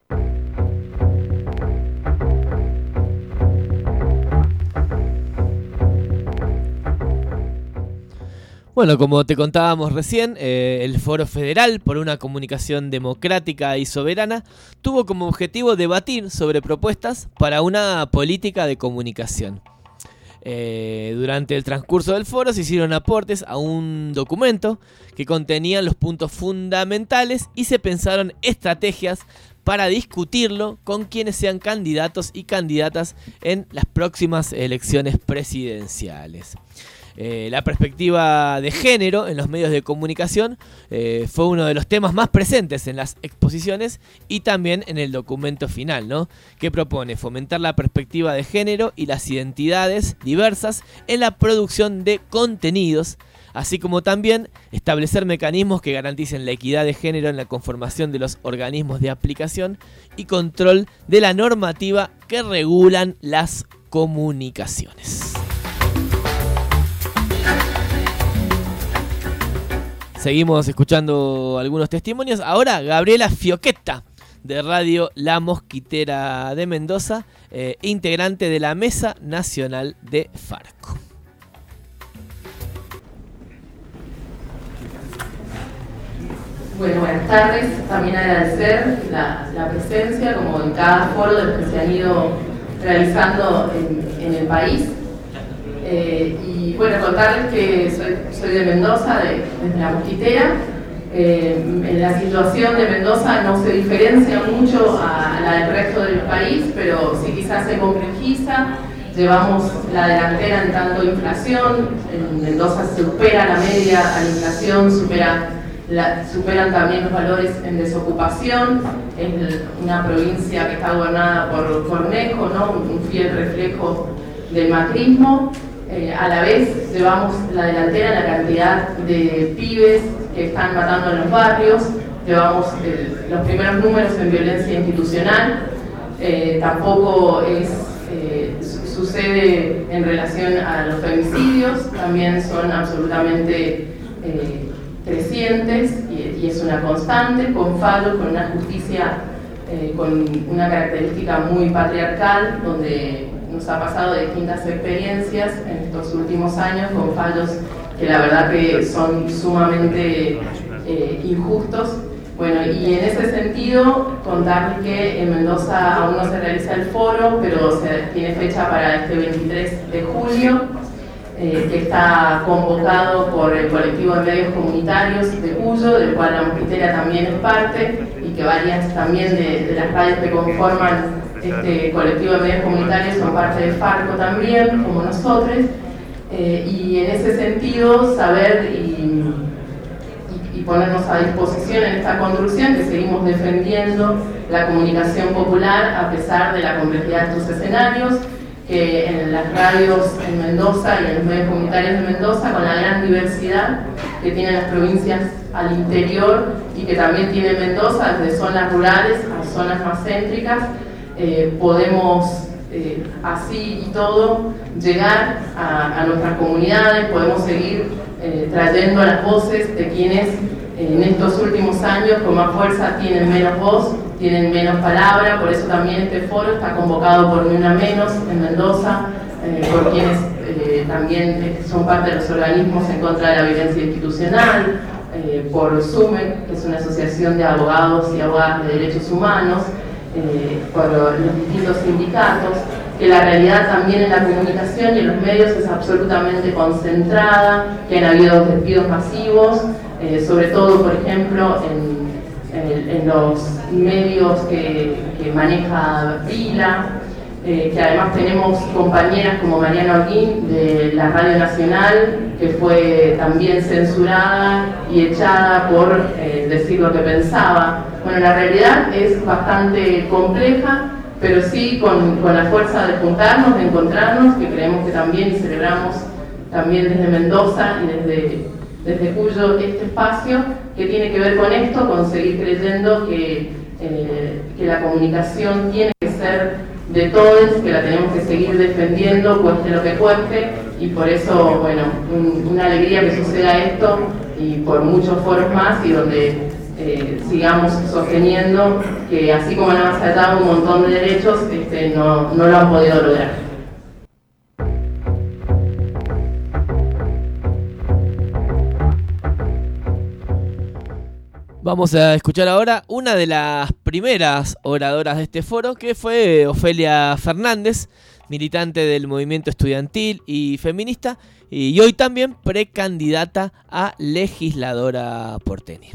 Bueno, como te contábamos recién, eh, el Foro Federal por una Comunicación Democrática y Soberana tuvo como objetivo debatir sobre propuestas para una política de comunicación. Eh, durante el transcurso del foro se hicieron aportes a un documento que contenía los puntos fundamentales y se pensaron estrategias para discutirlo con quienes sean candidatos y candidatas en las próximas elecciones presidenciales. Eh, la perspectiva de género en los medios de comunicación eh, fue uno de los temas más presentes en las exposiciones y también en el documento final, ¿no? Que propone fomentar la perspectiva de género y las identidades diversas en la producción de contenidos, así como también establecer mecanismos que garanticen la equidad de género en la conformación de los organismos de aplicación y control de la normativa que regulan las comunicaciones. Seguimos escuchando algunos testimonios. Ahora Gabriela Fioqueta, de Radio La Mosquitera de Mendoza, eh, integrante de la Mesa Nacional de Farco.
Bueno, buenas tardes. También agradecer la, la presencia, como en cada foro de los que se han ido realizando en, en el país. Eh, y bueno, contarles que soy, soy de Mendoza, de, desde La Mosquitera. Eh, en la situación de Mendoza no se diferencia mucho a la del resto del país, pero sí quizás se complejiza. Llevamos la delantera en tanto inflación. En Mendoza se supera la media a la inflación, supera, la, superan también los valores en desocupación. Es una provincia que está gobernada por Cornejo, ¿no? Un fiel reflejo del macrismo. Eh, a la vez llevamos la delantera en la cantidad de pibes que están matando en los barrios, llevamos el, los primeros números en violencia institucional, eh, tampoco es, eh, su, sucede en relación a los femicidios, también son absolutamente eh, crecientes y, y es una constante, con fallos, con una justicia eh, con una característica muy patriarcal, donde nos ha pasado de distintas experiencias en estos últimos años con fallos que la verdad que son sumamente eh, injustos. Bueno, y en ese sentido, contarles que en Mendoza aún no se realiza el foro, pero se tiene fecha para este veintitrés de julio, eh, que está convocado por el colectivo de medios comunitarios de Cuyo, del cual La Mosquitera también es parte, y que varias también de, de las radios que conforman este colectivo de medios comunitarios son parte de Farco también, como nosotros, eh, y en ese sentido saber y, y, y ponernos a disposición en esta construcción que seguimos defendiendo la comunicación popular a pesar de la complejidad de estos escenarios, que en las radios en Mendoza y en los medios comunitarios de Mendoza, con la gran diversidad que tienen las provincias al interior y que también tiene Mendoza, desde zonas rurales a zonas más céntricas, Eh, podemos eh, así y todo llegar a, a nuestras comunidades, podemos seguir eh, trayendo las voces de quienes en estos últimos años con más fuerza tienen menos voz, tienen menos palabra. Por eso también este foro está convocado por Ni Una Menos en Mendoza, eh, por quienes eh, también son parte de los organismos en contra de la violencia institucional, eh, por SUME, que es una asociación de abogados y abogadas de derechos humanos, eh, por los distintos sindicatos, que la realidad también en la comunicación y en los medios es absolutamente concentrada, que han habido despidos masivos, eh, sobre todo, por ejemplo, en, en, en los medios que, que maneja Vila, eh, que además tenemos compañeras como Mariana Holguín de la Radio Nacional, que fue también censurada y echada por eh, decir lo que pensaba. Bueno, la realidad es bastante compleja, pero sí con, con la fuerza de juntarnos, de encontrarnos, que creemos que también y celebramos también desde Mendoza y desde, desde Cuyo este espacio, que tiene que ver con esto, con seguir creyendo que, eh, que la comunicación tiene que ser de todos, que la tenemos que seguir defendiendo, cueste lo que cueste, y por eso, bueno, un, una alegría que suceda esto, y por muchos foros más, y donde Eh, sigamos sosteniendo que así como han asaltado un montón de derechos, este, no, no lo han podido lograr.
Vamos a escuchar ahora una de las primeras oradoras de este foro, que fue Ofelia Fernández, militante del movimiento estudiantil y feminista, y hoy también precandidata a legisladora porteña.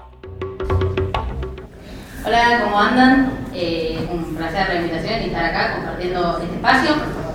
Hola, ¿cómo andan? Eh, un placer la invitación y estar acá compartiendo este espacio.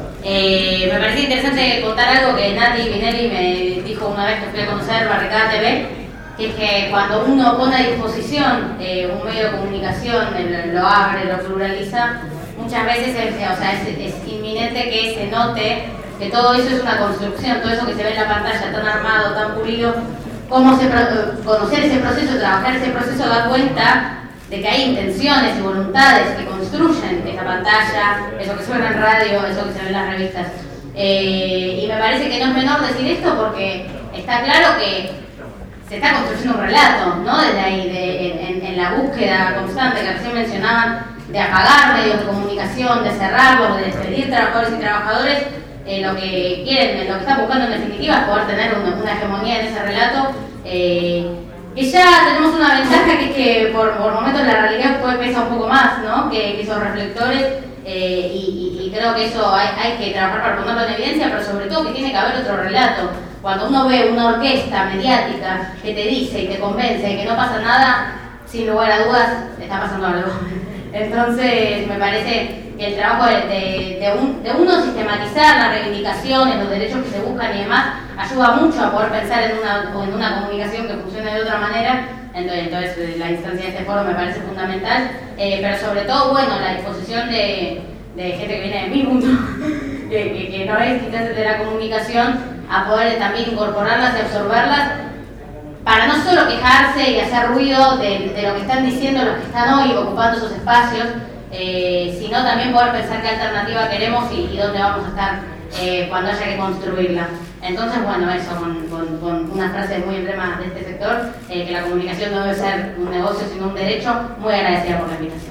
Eh, me parecía interesante contar algo que Nati Pinelli me dijo una vez que fui a conocer Barricada T V, que es que cuando uno pone a disposición eh, un medio de comunicación, lo abre, lo pluraliza, muchas veces es, o sea, es, es inminente que se note que todo eso es una construcción, todo eso que se ve en la pantalla tan armado, tan pulido, cómo se, conocer ese proceso, trabajar ese proceso da cuenta de que hay intenciones y voluntades que construyen esa pantalla, eso que suena en radio, eso que se ve en las revistas. Eh, y me parece que no es menor decir esto porque está claro que se está construyendo un relato, ¿no? Desde ahí, de, en, en la búsqueda constante que recién mencionaban, de apagar medios de comunicación, de cerrarlos, de despedir trabajadores y trabajadores, eh, lo que quieren, lo que están buscando en definitiva es poder tener una, una hegemonía en ese relato. Eh, que ya tenemos una ventaja, que es que por, por momentos la realidad puede pesar un poco más, ¿no? que, que esos reflectores, eh, y, y, y creo que eso hay, hay que trabajar para ponerlo en evidencia, pero sobre todo que tiene que haber otro relato. Cuando uno ve una orquesta mediática que te dice y te convence de que no pasa nada, sin lugar a dudas está pasando algo. Entonces me parece que el trabajo de, de, de, un, de uno sistematizar las reivindicaciones, los derechos que se buscan y demás, ayuda mucho a poder pensar en una, en una comunicación que funcione de otra manera. Entonces, entonces la instancia de este foro me parece fundamental, eh, pero sobre todo, bueno, la disposición de, de gente que viene de mi mundo, que, que, que no es quizás de la comunicación, a poder también incorporarlas y absorberlas, para no solo quejarse y hacer ruido de, de lo que están diciendo los que están hoy ocupando esos espacios, eh, sino también poder pensar qué alternativa queremos y, y dónde vamos a estar eh, cuando haya que construirla. Entonces, bueno, eso, con, con, con una frase muy emblema de este sector, eh, que la comunicación no debe ser un negocio sino un derecho. Muy agradecida por la invitación.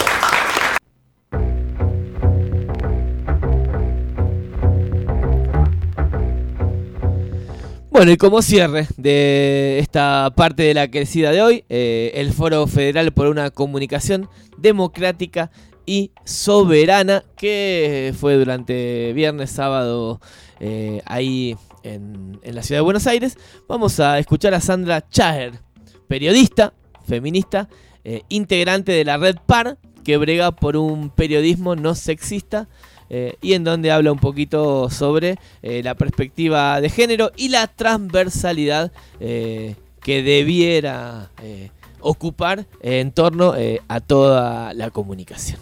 Bueno, y como cierre de esta parte de la crecida de hoy, eh, el Foro Federal por una Comunicación Democrática y Soberana, que fue durante viernes, sábado, eh, ahí en, en la ciudad de Buenos Aires. Vamos a escuchar a Sandra Chaher, periodista, feminista, eh, integrante de la Red Par, que brega por un periodismo no sexista, Eh, y en donde habla un poquito sobre eh, la perspectiva de género y la transversalidad eh, que debiera eh, ocupar eh, en torno eh, a toda la comunicación.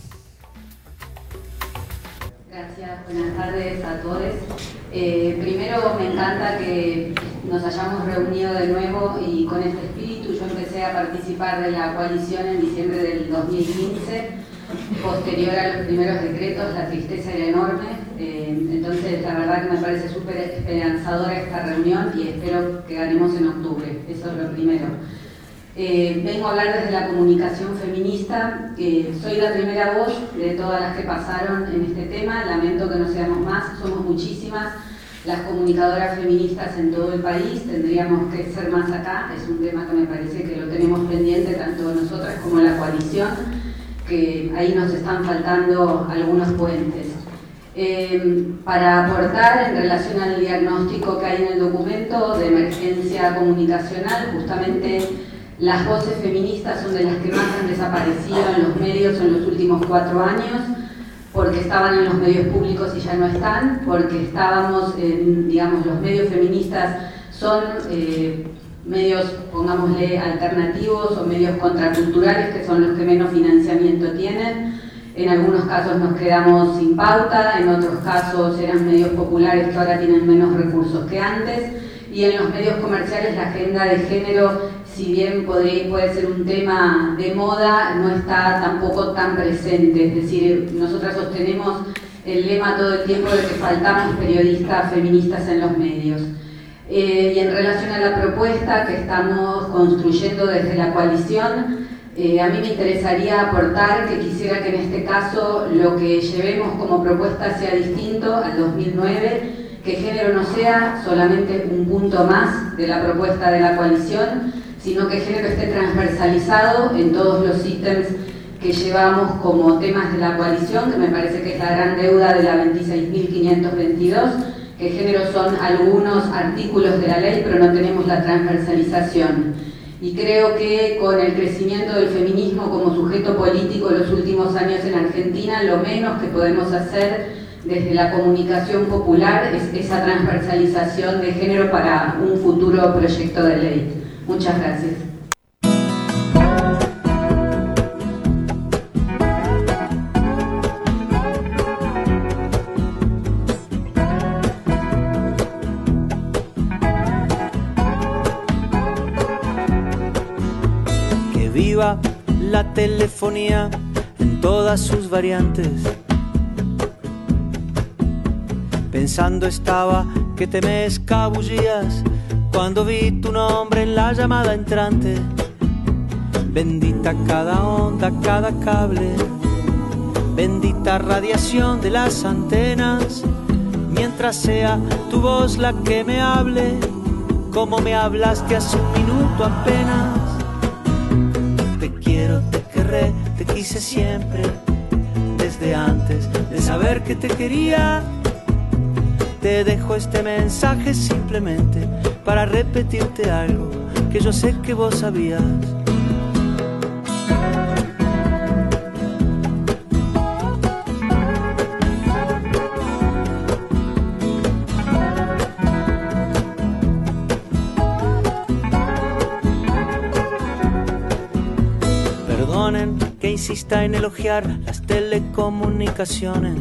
Gracias, buenas tardes a todos. Eh, primero, me encanta que nos hayamos reunido de nuevo y con este espíritu. Yo empecé a participar de la coalición en diciembre del dos mil quince. posterior a los primeros decretos la tristeza era enorme, eh, entonces la verdad que me parece súper esperanzadora esta reunión y espero que ganemos en octubre, eso es lo primero. Eh, vengo a hablar desde la comunicación feminista, eh, soy la primera voz de todas las que pasaron en este tema, lamento que no seamos más, somos muchísimas las comunicadoras feministas en todo el país, tendríamos que ser más acá, es un tema que me parece que lo tenemos pendiente tanto nosotras como la coalición, que ahí nos están faltando algunos puentes. Eh, para aportar en relación al diagnóstico que hay en el documento de emergencia comunicacional, justamente las voces feministas son de las que más han desaparecido en los medios en los últimos cuatro años, porque estaban en los medios públicos y ya no están, porque estábamos, en, digamos, los medios feministas son eh, medios, pongámosle, alternativos o medios contraculturales, que son los que menos financiamiento tienen. En algunos casos nos quedamos sin pauta, en otros casos eran medios populares que ahora tienen menos recursos que antes, y en los medios comerciales la agenda de género, si bien podría, puede ser un tema de moda, no está tampoco tan presente. Es decir, nosotras sostenemos el lema todo el tiempo de que faltamos periodistas feministas en los medios. Eh, y en relación a la propuesta que estamos construyendo desde la coalición, eh, a mí me interesaría aportar que quisiera que en este caso lo que llevemos como propuesta sea distinto al dos mil nueve, que género no sea solamente un punto más de la propuesta de la coalición, sino que género esté transversalizado en todos los ítems que llevamos como temas de la coalición, que me parece que es la gran deuda de la veintiséis mil quinientos veintidós, que género son algunos artículos de la ley, pero no tenemos la transversalización. Y creo que con el crecimiento del feminismo como sujeto político en los últimos años en Argentina, lo menos que podemos hacer desde la comunicación popular es esa transversalización de género para un futuro proyecto de ley. Muchas gracias.
Que viva la telefonía en todas sus variantes. Pensando estaba que te me escabullías cuando vi tu nombre en la llamada entrante. Bendita cada onda, cada cable, bendita radiación de las antenas, mientras sea tu voz la que me hable, como me hablaste hace un minuto apenas. Te quiero, te querré, te quise siempre, desde antes de saber que te quería. Te dejo este mensaje simplemente para repetirte algo que yo sé que vos sabías. Perdonen que insista en elogiar las telecomunicaciones,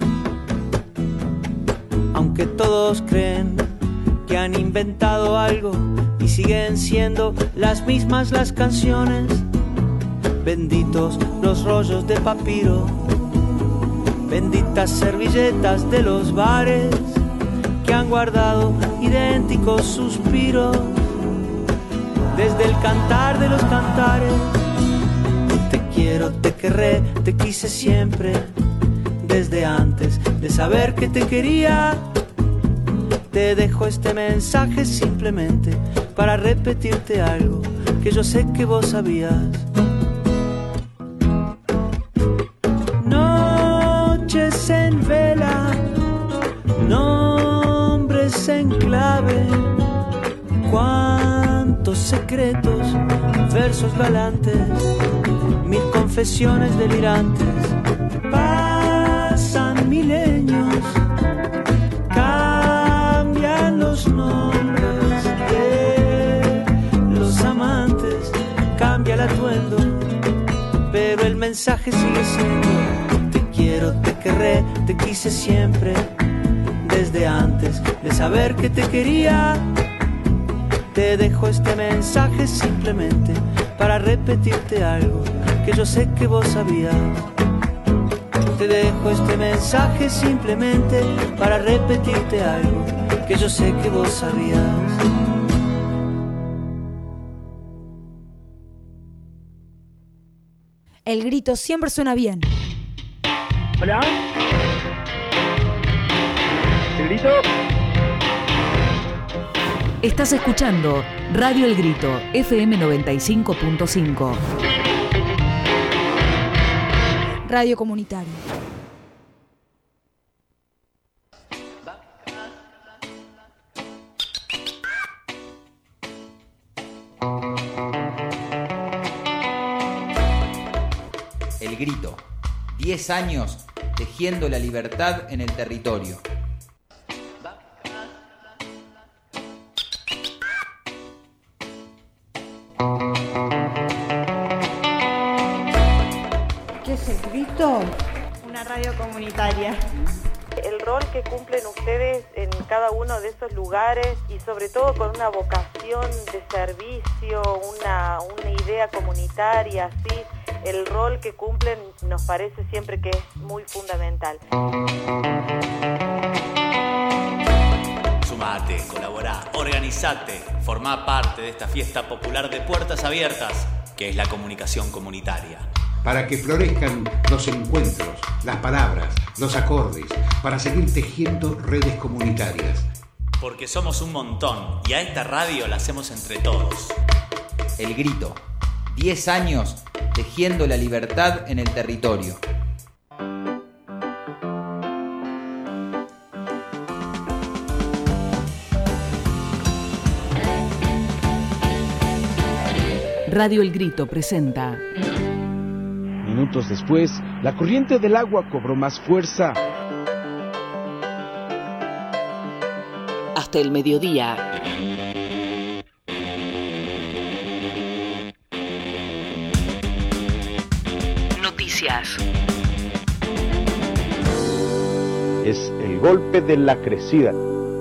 aunque todos creen que han inventado algo y siguen siendo las mismas las canciones. Benditos los rollos de papiro, benditas servilletas de los bares que han guardado idénticos suspiros desde el cantar de los cantares. Te quiero, te querré, te quise siempre, desde antes de saber que te quería. Te dejo este mensaje simplemente para repetirte algo que yo sé que vos sabías. Noches en vela, nombres en clave, cuántos secretos, versos galantes, mil confesiones delirantes. Pasan milenios, cambian los nombres de los amantes, cambia el atuendo, pero el mensaje sigue siendo: te quiero, te querré, te quise siempre, desde antes de saber que te quería. Te dejo este mensaje simplemente para repetirte algo que yo sé que vos sabías. te dejo este mensaje simplemente para repetirte algo que yo sé que vos sabías.
El grito siempre suena bien.
Hola. ¿El grito?
Estás escuchando Radio El Grito, F M noventa y cinco punto cinco.
Radio comunitaria.
El Grito. diez años tejiendo la libertad en el territorio.
¿Qué es El Grito?
Una radio comunitaria.
El rol que cumplen ustedes en cada uno de esos lugares y sobre todo con una vocación de servicio, una, una idea comunitaria, así, el rol que cumplen nos parece siempre que es muy fundamental.
Sumate, colaborá, organizate, formá parte de esta fiesta popular de puertas abiertas, que es la comunicación comunitaria.
Para que florezcan los encuentros, las palabras, los acordes, para seguir tejiendo redes comunitarias.
Porque somos un montón y a esta radio la hacemos entre todos.
El Grito. diez años tejiendo la libertad en el territorio.
Radio El Grito presenta.
Minutos después, la corriente del agua cobró más fuerza.
Hasta el mediodía. Noticias.
Es el golpe de la crecida.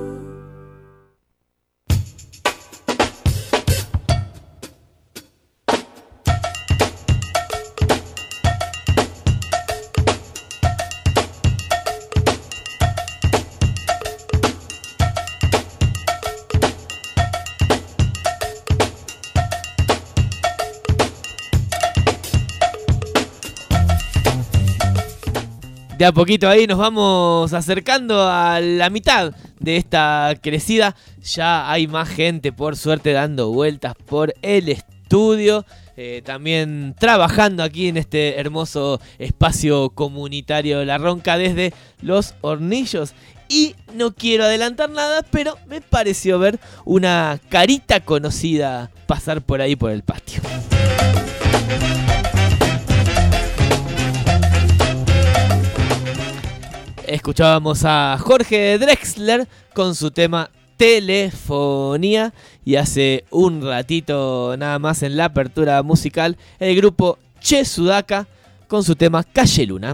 De a poquito ahí nos vamos acercando a la mitad de esta crecida. Ya hay más gente, por suerte, dando vueltas por el estudio. Eh, también trabajando aquí en este hermoso espacio comunitario La Ronca desde Los Hornillos. Y no quiero adelantar nada, pero me pareció ver una carita conocida pasar por ahí por el patio. Escuchábamos a Jorge Drexler con su tema Telefonía, y hace un ratito nada más en la apertura musical el grupo Che Sudaca con su tema Calle Luna.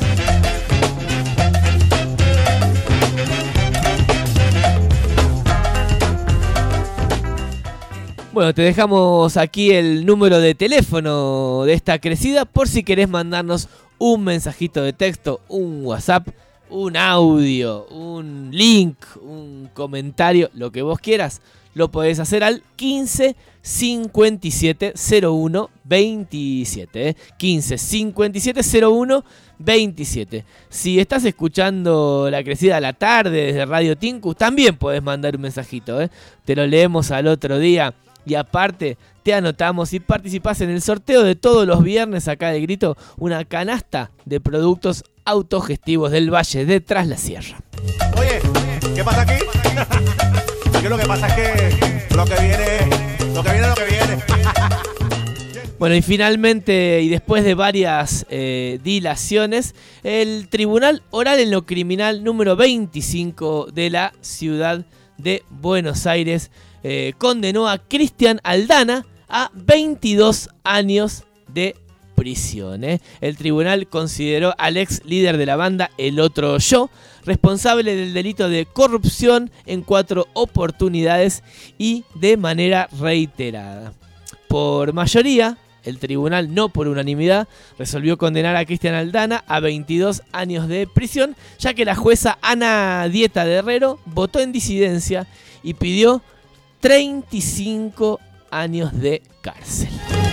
Bueno, te dejamos aquí el número de teléfono de esta crecida por si querés mandarnos un mensajito de texto, un WhatsApp, un audio, un link, un comentario, lo que vos quieras, lo podés hacer al quince cincuenta y siete cero uno veintisiete, ¿eh? quince cincuenta y siete cero uno veintisiete. Si estás escuchando La Crecida a la tarde desde Radio Tinku, también podés mandar un mensajito, ¿eh? Te lo leemos al otro día. Y aparte, te anotamos y participás en el sorteo de todos los viernes acá de Grito, una canasta de productos autogestivos del Valle de Tras la Sierra.
Oye, ¿qué pasa aquí? Aquí lo que pasa es que lo que viene, lo que viene, lo que viene.
Bueno, y finalmente, y después de varias eh, dilaciones, el Tribunal Oral en lo Criminal número veinticinco de la ciudad de Buenos Aires eh, condenó a Cristian Aldana a veintidós años de prisión. ¿eh? El tribunal consideró al ex líder de la banda El Otro Yo responsable del delito de corrupción en cuatro oportunidades y de manera reiterada. Por mayoría, el tribunal, no por unanimidad, resolvió condenar a Cristian Aldana a veintidós años de prisión, ya que la jueza Ana Dieta de Herrero votó en disidencia y pidió treinta y cinco años de cárcel.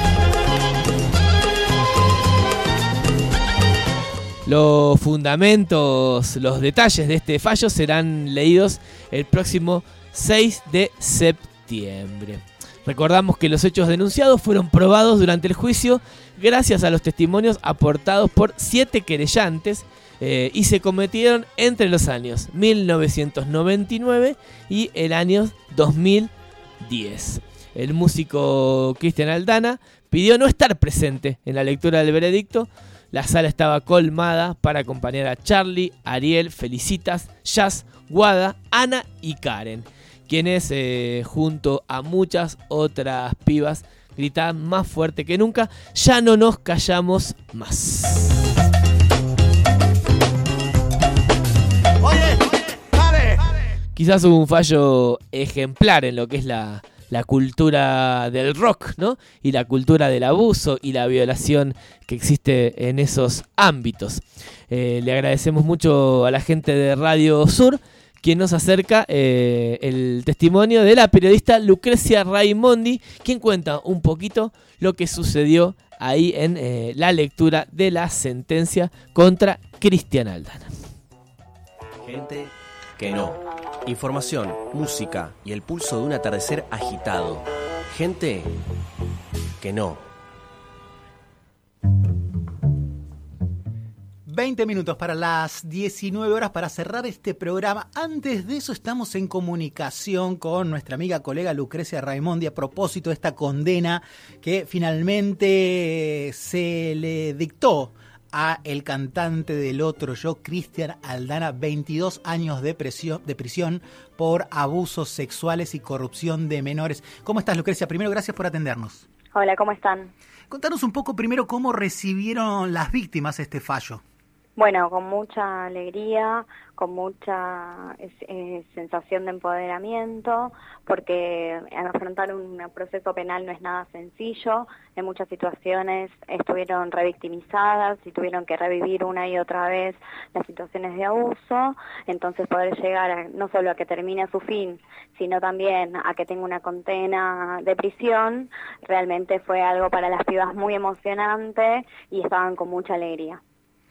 Los fundamentos, los detalles de este fallo serán leídos el próximo seis de septiembre. Recordamos que los hechos denunciados fueron probados durante el juicio gracias a los testimonios aportados por siete querellantes eh, y se cometieron entre los años mil novecientos noventa y nueve y el año dos mil diez. El músico Cristian Aldana pidió no estar presente en la lectura del veredicto. La sala estaba colmada para acompañar a Charlie, Ariel, Felicitas, Jazz, Guada, Ana y Karen, quienes eh, junto a muchas otras pibas gritaban más fuerte que nunca: ya no nos callamos más.
Oye, dale.
Quizás un fallo ejemplar en lo que es la, la cultura del rock, ¿no? Y la cultura del abuso y la violación que existe en esos ámbitos. Eh, le agradecemos mucho a la gente de Radio Sur, quien nos acerca eh, el testimonio de la periodista Lucrecia Raimondi, quien cuenta un poquito lo que sucedió ahí en eh, la lectura de la sentencia contra Cristian Aldana.
Gente que no. Información, música y el pulso de un atardecer agitado. Gente que no.
veinte minutos para las diecinueve horas para cerrar este programa. Antes de eso estamos en comunicación con nuestra amiga colega Lucrecia Raimondi a propósito de esta condena que finalmente se le dictó a el cantante del Otro Yo, Cristian Aldana, veintidós años de prisión, de prisión por abusos sexuales y corrupción de menores. ¿Cómo estás, Lucrecia? Primero, gracias por atendernos.
Hola, ¿cómo están?
Contanos un poco primero cómo recibieron las víctimas este fallo.
Bueno, con mucha alegría, con mucha eh, sensación de empoderamiento, porque afrontar un proceso penal no es nada sencillo. En muchas situaciones estuvieron revictimizadas y tuvieron que revivir una y otra vez las situaciones de abuso. Entonces poder llegar a, no solo a que termine a su fin, sino también a que tenga una condena de prisión, realmente fue algo para las pibas muy emocionante y estaban con mucha alegría.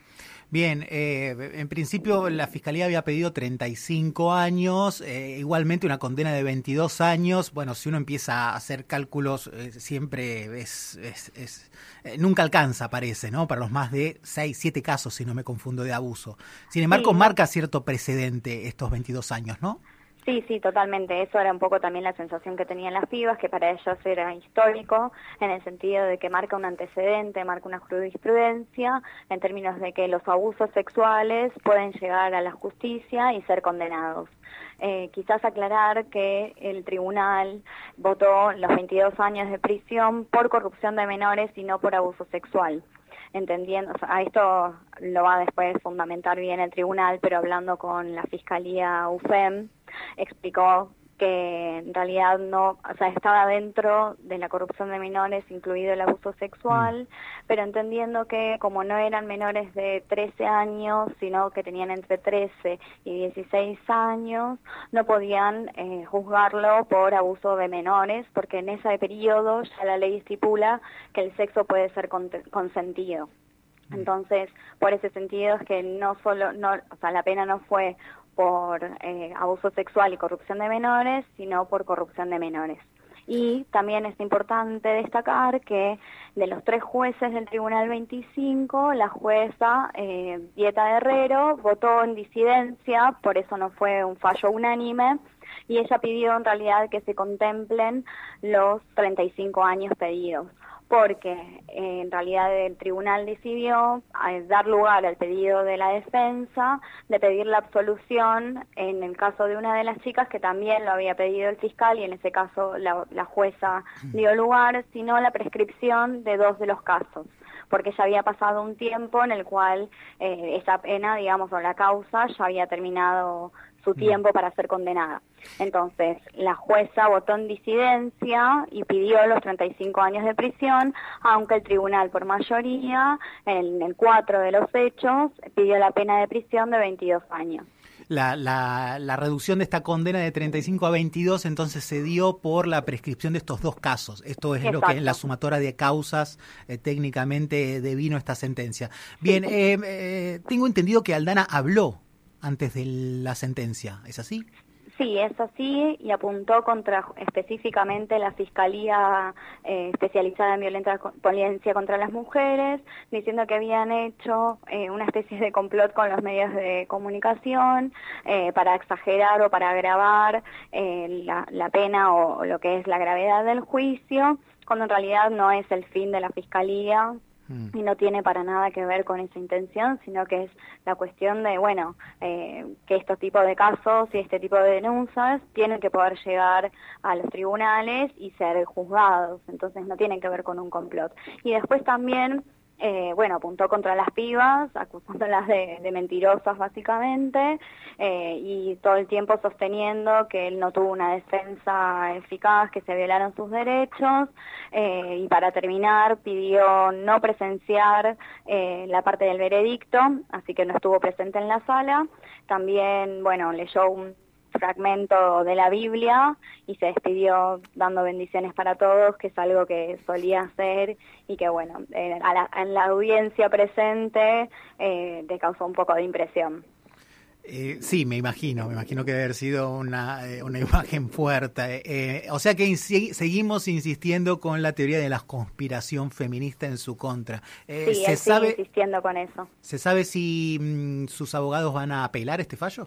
Bien, eh, en principio la Fiscalía había pedido treinta y cinco años, eh, igualmente una condena de veintidós años. Bueno, si uno empieza a hacer cálculos, eh, siempre es, es, es eh, nunca alcanza, parece, ¿no? Para los más de seis, siete casos, si no me confundo, de abuso. Sin embargo, sí, marca cierto precedente estos veintidós años, ¿no?
Sí, sí, totalmente. Eso era un poco también la sensación que tenían las pibas, que para ellas era histórico, en el sentido de que marca un antecedente, marca una jurisprudencia, en términos de que los abusos sexuales pueden llegar a la justicia y ser condenados. Eh, quizás aclarar que el tribunal votó los veintidós años de prisión por corrupción de menores y no por abuso sexual. Entendiendo, o sea, a esto lo va a después fundamentar bien el tribunal, pero hablando con la Fiscalía U F E M, explicó que en realidad no, o sea, estaba dentro de la corrupción de menores, incluido el abuso sexual, mm. pero entendiendo que como no eran menores de trece años, sino que tenían entre trece y dieciséis años, no podían eh, juzgarlo por abuso de menores, porque en ese periodo ya la ley estipula que el sexo puede ser con- consentido. Entonces, por ese sentido es que no solo, no, o sea, la pena no fue por eh, abuso sexual y corrupción de menores, sino por corrupción de menores. Y también es importante destacar que de los tres jueces del Tribunal veinticinco, la jueza eh, Dieta Herrero votó en disidencia, por eso no fue un fallo unánime, y ella pidió en realidad que se contemplen los treinta y cinco años pedidos, porque eh, en realidad el tribunal decidió eh, dar lugar al pedido de la defensa de pedir la absolución en el caso de una de las chicas, que también lo había pedido el fiscal, y en ese caso la, la jueza dio lugar, sino la prescripción de dos de los casos. porque ya había pasado un tiempo en el cual eh, esa pena, digamos, o la causa ya había terminado su tiempo para ser condenada. Entonces, la jueza votó en disidencia y pidió los treinta y cinco años de prisión, aunque el tribunal, por mayoría, en el cuatro de los hechos, pidió la pena de prisión de veintidós años.
La, la, la reducción de esta condena de treinta y cinco a veintidós entonces se dio por la prescripción de estos dos casos. Esto es Exacto. lo que en la sumatoria de causas eh, técnicamente devino esta sentencia. Bien, eh, eh, tengo entendido que Aldana habló antes de la sentencia, ¿es así?
Sí, es así, y apuntó contra específicamente la Fiscalía eh, especializada en violenta, violencia contra las mujeres, diciendo que habían hecho eh, una especie de complot con los medios de comunicación eh, para exagerar o para agravar eh, la, la pena o, o lo que es la gravedad del juicio, cuando en realidad no es el fin de la Fiscalía, y no tiene para nada que ver con esa intención, sino que es la cuestión de, bueno, eh, que estos tipos de casos y este tipo de denuncias tienen que poder llegar a los tribunales y ser juzgados, entonces no tienen que ver con un complot. Y después también, eh, bueno, apuntó contra las pibas, acusándolas de, de mentirosas básicamente, eh, y todo el tiempo sosteniendo que él no tuvo una defensa eficaz, que se violaron sus derechos, eh, y para terminar pidió no presenciar eh, la parte del veredicto, así que no estuvo presente en la sala. También, bueno, leyó un fragmento de la Biblia y se despidió dando bendiciones para todos, que es algo que solía hacer y que, bueno, eh, a la, en la audiencia presente eh, te causó un poco de impresión.
Eh, sí, me imagino, me imagino que debe haber sido una, eh, una imagen fuerte. Eh, o sea que insi- seguimos insistiendo con la teoría de la conspiración feminista en su contra. Eh,
sí,
¿se
él
sabe,
sigue insistiendo con eso.
¿Se sabe si mmm, sus abogados van a apelar este fallo?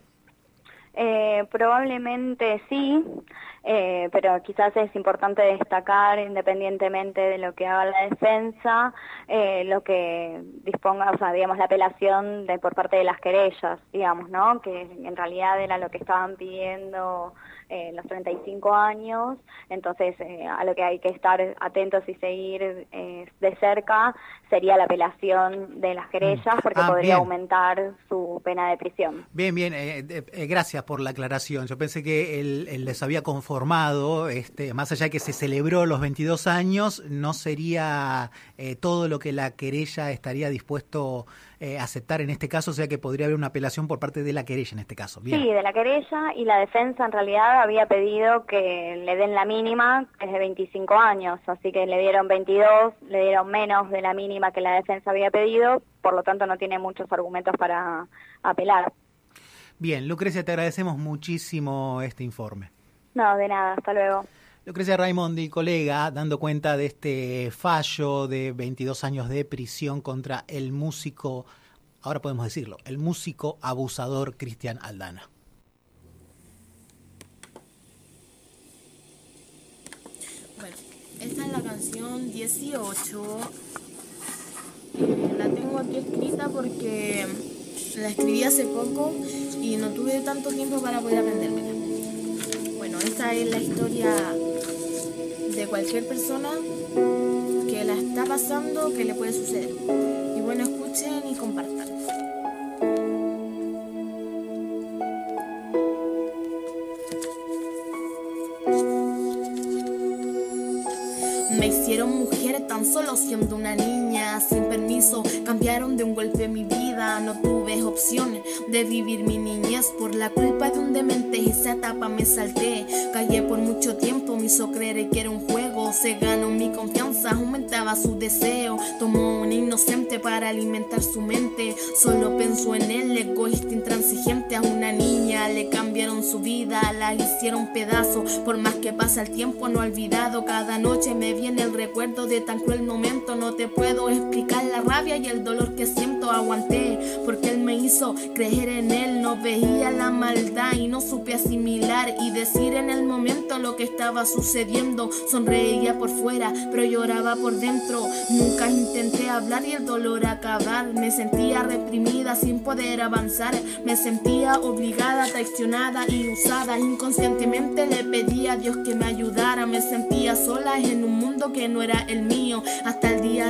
Eh, probablemente sí, eh, pero quizás es importante destacar, independientemente de lo que haga la defensa, eh, lo que disponga, o sea, digamos, la apelación de por parte de las querellas, digamos, ¿no? Que en realidad era lo que estaban pidiendo eh, los treinta y cinco años, entonces eh, a lo que hay que estar atentos y seguir eh, de cerca sería la apelación de las querellas, porque
ah,
podría
bien.
aumentar su pena de prisión.
Bien, bien, eh, eh, gracias por la aclaración. Yo pensé que él, él les había conformado, este, más allá de que se celebró los veintidós años, no sería eh, todo lo que la querella estaría dispuesto eh, a aceptar en este caso, o sea que podría haber una apelación por parte de la querella en este caso. Bien.
Sí, de la querella, y la defensa en realidad había pedido que le den la mínima, que es de veinticinco años, así que le dieron veintidós, le dieron menos de la mínima que la defensa había pedido, por lo tanto no tiene muchos argumentos para apelar.
Bien, Lucrecia, te agradecemos muchísimo este informe.
No, de nada, hasta luego.
Lucrecia Raimondi, colega, dando cuenta de este fallo de veintidós años de prisión contra el músico, ahora podemos decirlo, el músico abusador Cristian Aldana.
Bueno, esta es la canción dieciocho. Eh, la tengo aquí escrita porque la escribí hace poco y no tuve tanto tiempo para poder aprendérmela. Bueno, esta es la historia de cualquier persona que la está pasando, que le puede suceder. Y bueno, escuchen y compartan. Me hicieron mujer tan solo siendo una niña, sin permiso, cambiaron de un golpe mi vida. No tuve opción de vivir mi niñez por la culpa de un demente. Esa etapa me salté, callé por mucho tiempo, me hizo creer que era un juego. Se ganó mi confianza, aumentaba su deseo. Tomó un inocente para alimentar su mente. Solo pensó en él, egoísta, intransigente. A una niña le cambiaron su vida, la hicieron pedazo. Por más que pasa el tiempo no he olvidado. Cada noche me viene el recuerdo de tan cruel momento. No te puedo explicar la rabia y el dolor que siento. Aguanté porque él me hizo creer en él. No veía la maldad y no supe asimilar y decir en el momento lo que estaba sucediendo. Sonreía por fuera pero lloraba por dentro. Nunca intenté hablar y el dolor acabar. Me sentía reprimida sin poder avanzar. Me sentía obligada, traicionada y usada. Inconscientemente le pedía a Dios que me ayudara. Me sentía sola en un mundo que no era el mío. Hasta el día de hoy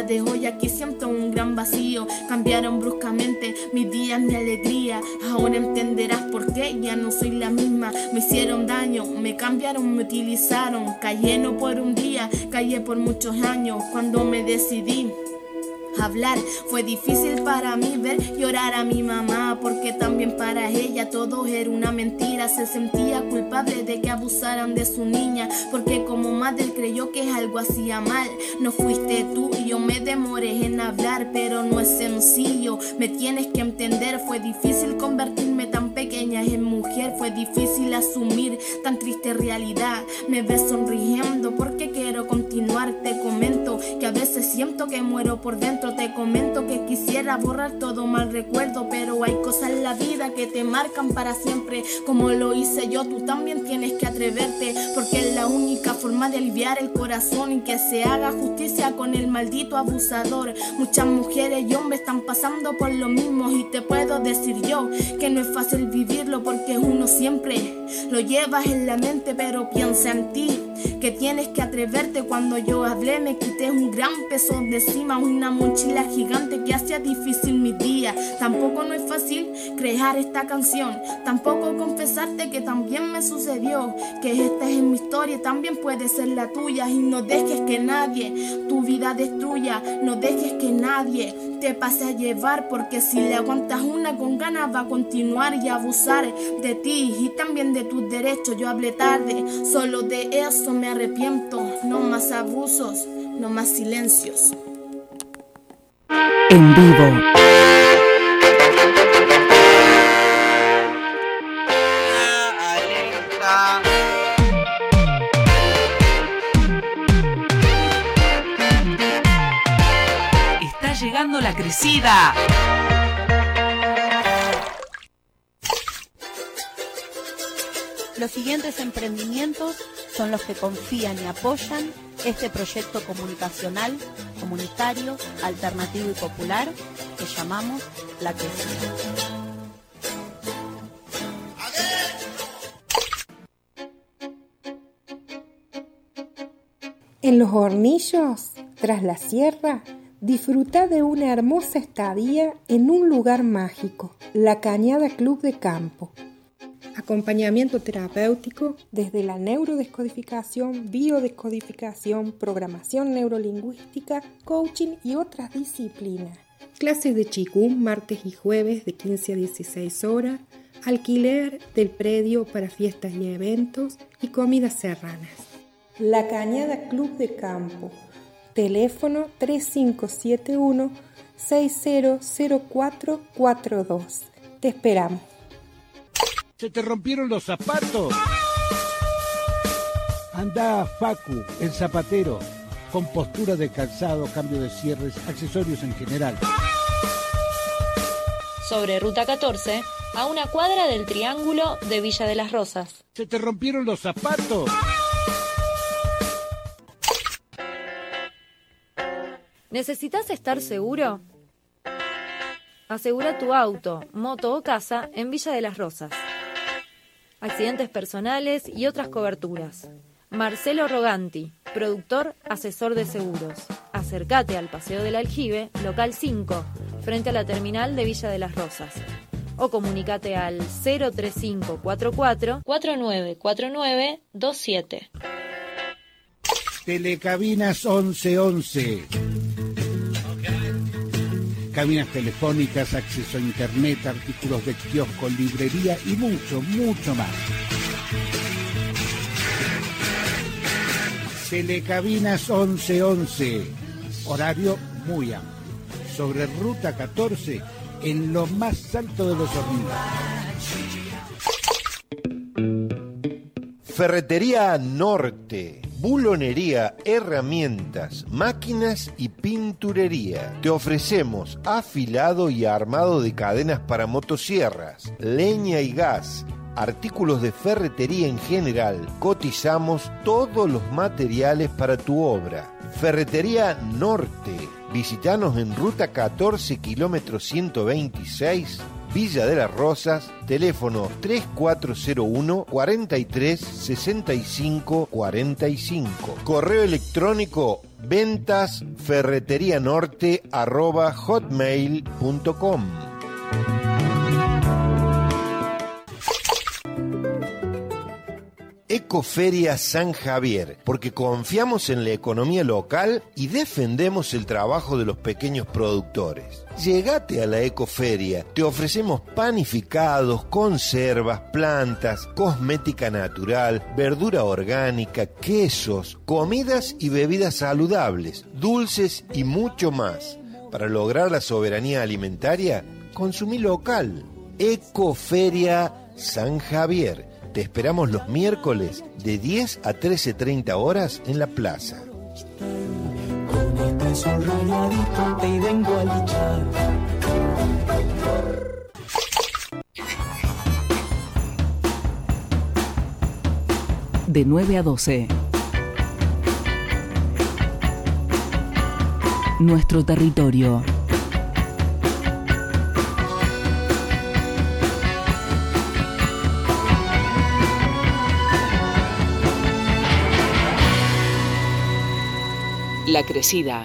y aquí siento un gran vacío. Cambiaron bruscamente mis días, mi alegría. Ahora entenderás por qué ya no soy la misma. Me hicieron daño, me cambiaron, me utilizaron. Callé no por un día, callé por muchos años. Cuando me decidí hablar, fue difícil para mí ver llorar a mi mamá, porque también para ella todo era una mentira. Se sentía culpable de que abusaran de su niña, porque como madre creyó que algo hacía mal. No fuiste tú y yo me demoré en hablar, pero no es sencillo, me tienes que entender. Fue difícil convertirme tan pequeña en mujer, fue difícil asumir tan triste realidad. Me ves sonriendo porque quiero continuar. Te comento que a veces siento que muero por dentro. Te comento que quisiera borrar todo mal recuerdo, pero hay cosas en la vida que te marcan para siempre. Como lo hice yo, tú también tienes que atreverte, porque es la única forma de aliviar el corazón y que se haga justicia con el maldito abusador. Muchas mujeres y hombres están pasando por lo mismo, y te puedo decir yo que no es fácil vivirlo, porque uno siempre lo llevas en la mente, pero piensa en ti, que tienes que atreverte. Cuando yo hablé me quité un gran peso de encima, una mochila gigante que hacía difícil mis días. Tampoco no es fácil crear esta canción, tampoco confesarte que también me sucedió, que esta es mi historia y también puede ser la tuya. Y no dejes que nadie tu vida destruya, no dejes que nadie te pase a llevar, porque si le aguantas una con ganas va a continuar y abusar de ti y también de tus derechos. Yo hablé tarde, solo de eso me arrepiento. No más abusos, no más silencios.
En vivo.
Está llegando la crecida.
Los siguientes emprendimientos son los que confían y apoyan este proyecto comunicacional, comunitario, alternativo y popular que llamamos La Crecida.
En Los Hornillos, tras la sierra, disfruta de una hermosa estadía en un lugar mágico, La Cañada Club de Campo. Acompañamiento terapéutico desde la neurodescodificación, biodescodificación, programación neurolingüística, coaching y otras disciplinas. Clases de Qigong martes y jueves de quince a dieciséis horas, alquiler del predio para fiestas y eventos y comidas serranas. La Cañada Club de Campo. Teléfono tres cinco siete uno, seis cero cero cuatro cuatro dos. Te esperamos.
¿Se te rompieron los zapatos? Anda a Facu, el zapatero, con postura de calzado, cambio de cierres, accesorios en general.
Sobre Ruta catorce, a una cuadra del Triángulo de Villa de las Rosas.
¿Se te rompieron los zapatos?
¿Necesitas estar seguro? Asegura tu auto, moto o casa en Villa de las Rosas. Accidentes personales y otras coberturas. Marcelo Roganti, productor, asesor de seguros. Acércate al Paseo del Aljibe, local cinco, frente a la terminal de Villa de las Rosas. O comunícate al cero tres cinco cuatro cuatro, cuatro nueve cuatro nueve dos siete.
Telecabinas once once. Cabinas telefónicas, acceso a internet, artículos de kiosco, librería y mucho, mucho más. Telecabinas once once. Horario muy amplio. Sobre Ruta catorce, en lo más alto de Los Hornillos.
Ferretería Norte. Bulonería, herramientas, máquinas y pinturería. Te ofrecemos afilado y armado de cadenas para motosierras, leña y gas, artículos de ferretería en general. Cotizamos todos los materiales para tu obra. Ferretería Norte. Visítanos en Ruta catorce, kilómetro ciento veintiséis, Villa de las Rosas, teléfono tres cuatro cero uno, cuarenta y tres, sesenta y cinco cuarenta y cinco. Correo electrónico ventas ferretería norte arroba hotmail punto com. Ecoferia San Javier, porque confiamos en la economía local y defendemos el trabajo de los pequeños productores. Llegate a la Ecoferia, te ofrecemos panificados, conservas, plantas, cosmética natural, verdura orgánica, quesos, comidas y bebidas saludables, dulces y mucho más. Para lograr la soberanía alimentaria, consumí local. Ecoferia San Javier. Te esperamos los miércoles de diez a trece treinta horas en la plaza.
Con este sol rayadito te vengo a lichar.
De nueve a doce. Nuestro territorio. La Crecida.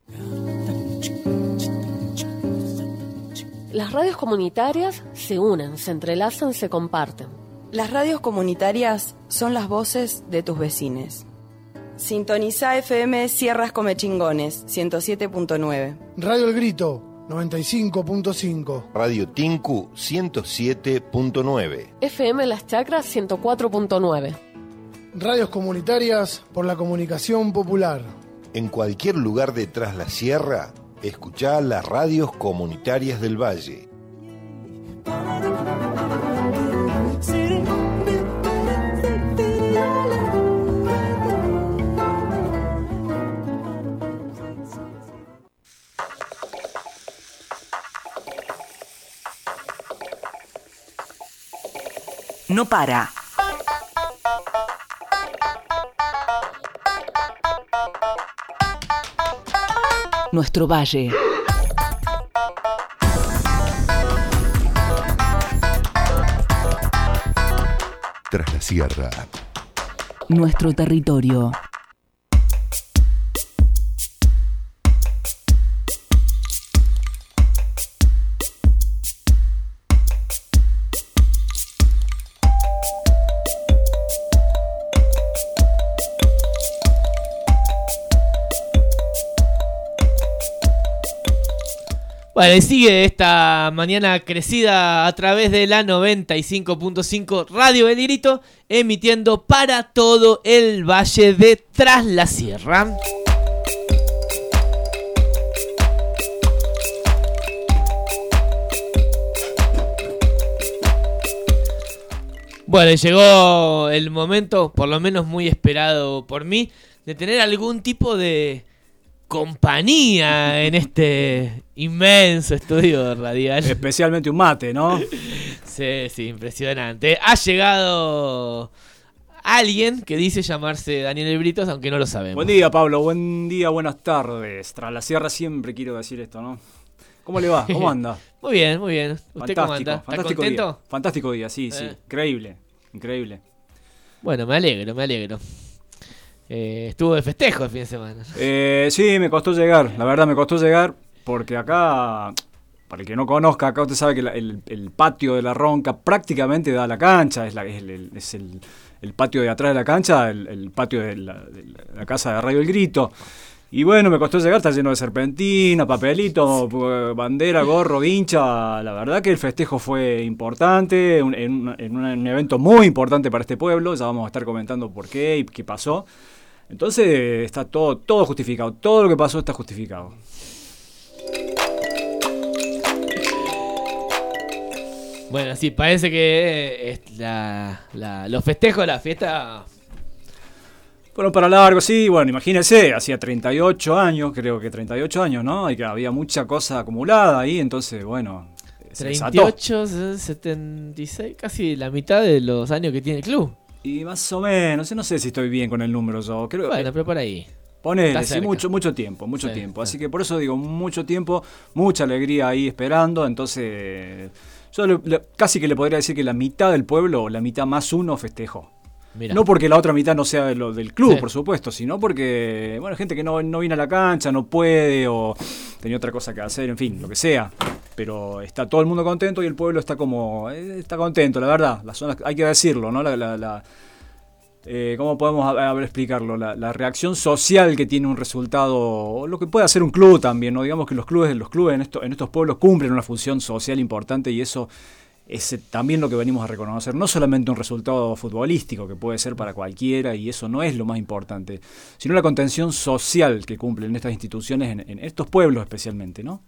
Las radios comunitarias se unen, se entrelazan, se comparten.
Las radios comunitarias son las voces de tus vecines. Sintoniza F M Sierras Comechingones, ciento siete punto nueve.
Radio El Grito, noventa y cinco punto cinco.
Radio Tinku, ciento siete punto nueve.
F M Las Chacras, ciento cuatro punto nueve.
Radios comunitarias por la comunicación popular.
En cualquier lugar de Tras la Sierra, escuchá las radios comunitarias del Valle.
No para. Nuestro valle.
Tras la Sierra.
Nuestro territorio.
Bueno, y sigue esta mañana crecida a través de la noventa y cinco punto cinco Radio El Grito, emitiendo para todo el valle de Tras la Sierra. Bueno, llegó el momento, por lo menos muy esperado por mí, de tener algún tipo de compañía en este inmenso estudio radial.
Especialmente un mate, ¿no?
Sí, sí, impresionante. Ha llegado alguien que dice llamarse Daniel El Britos, aunque no lo sabemos.
Buen día, Pablo. Buen día, buenas tardes. Tras la Sierra siempre quiero decir esto, ¿no? ¿Cómo le va? ¿Cómo anda?
Muy bien, muy bien. ¿Usted
fantástico,
cómo anda? ¿Está
fantástico
contento?
Día. Fantástico día, sí, sí.
Eh.
Increíble, increíble.
Bueno, me alegro, me alegro. Eh, estuvo de festejo el fin de semana.
Eh, sí, me costó llegar, la verdad me costó llegar, porque acá, para el que no conozca, acá usted sabe que la, el, el patio de la Ronca prácticamente da a la cancha, es, la, es, el, es el, el patio de atrás de la cancha, el, el patio de la, de la casa de Radio El Grito. Y bueno, me costó llegar, está lleno de serpentina, papelito, bandera, gorro, guincha. La verdad que el festejo fue importante, un, en, un, en un evento muy importante para este pueblo. Ya vamos a estar comentando por qué y qué pasó. Entonces está todo, todo justificado, todo lo que pasó está justificado.
Bueno, sí, parece que es la, la, los festejos, la fiesta...
Bueno, para largo, sí, bueno, imagínense, hacía treinta y ocho años, creo que treinta y ocho años, ¿no? Y que había mucha cosa acumulada ahí, entonces, bueno, se
treinta y ocho, setenta y seis, casi la mitad de los años que tiene el club.
Y más o menos, no sé si estoy bien con el número yo, creo.
Bueno, pero por ahí.
Ponele, sí, mucho, mucho tiempo, mucho sí, tiempo. Sí. Así que por eso digo, mucho tiempo, mucha alegría ahí esperando, entonces... Yo le, le, casi que le podría decir que la mitad del pueblo, o la mitad más uno, festejó. Mirá. No porque la otra mitad no sea de lo, del club, sí. por supuesto, sino porque, bueno, gente que no, no viene a la cancha, no puede, o tenía otra cosa que hacer, en fin, lo que sea. Pero está todo el mundo contento y el pueblo está como, eh, está contento, la verdad. Las zonas, hay que decirlo, ¿no? La, la, la, eh, ¿Cómo podemos a, a ver, explicarlo? La, la reacción social que tiene un resultado, o lo que puede hacer un club también, ¿no? Digamos que los clubes, los clubes en, esto, en estos pueblos cumplen una función social importante y eso es también lo que venimos a reconocer, no solamente un resultado futbolístico que puede ser para cualquiera y eso no es lo más importante, sino la contención social que cumplen estas instituciones en, en estos pueblos especialmente, ¿no?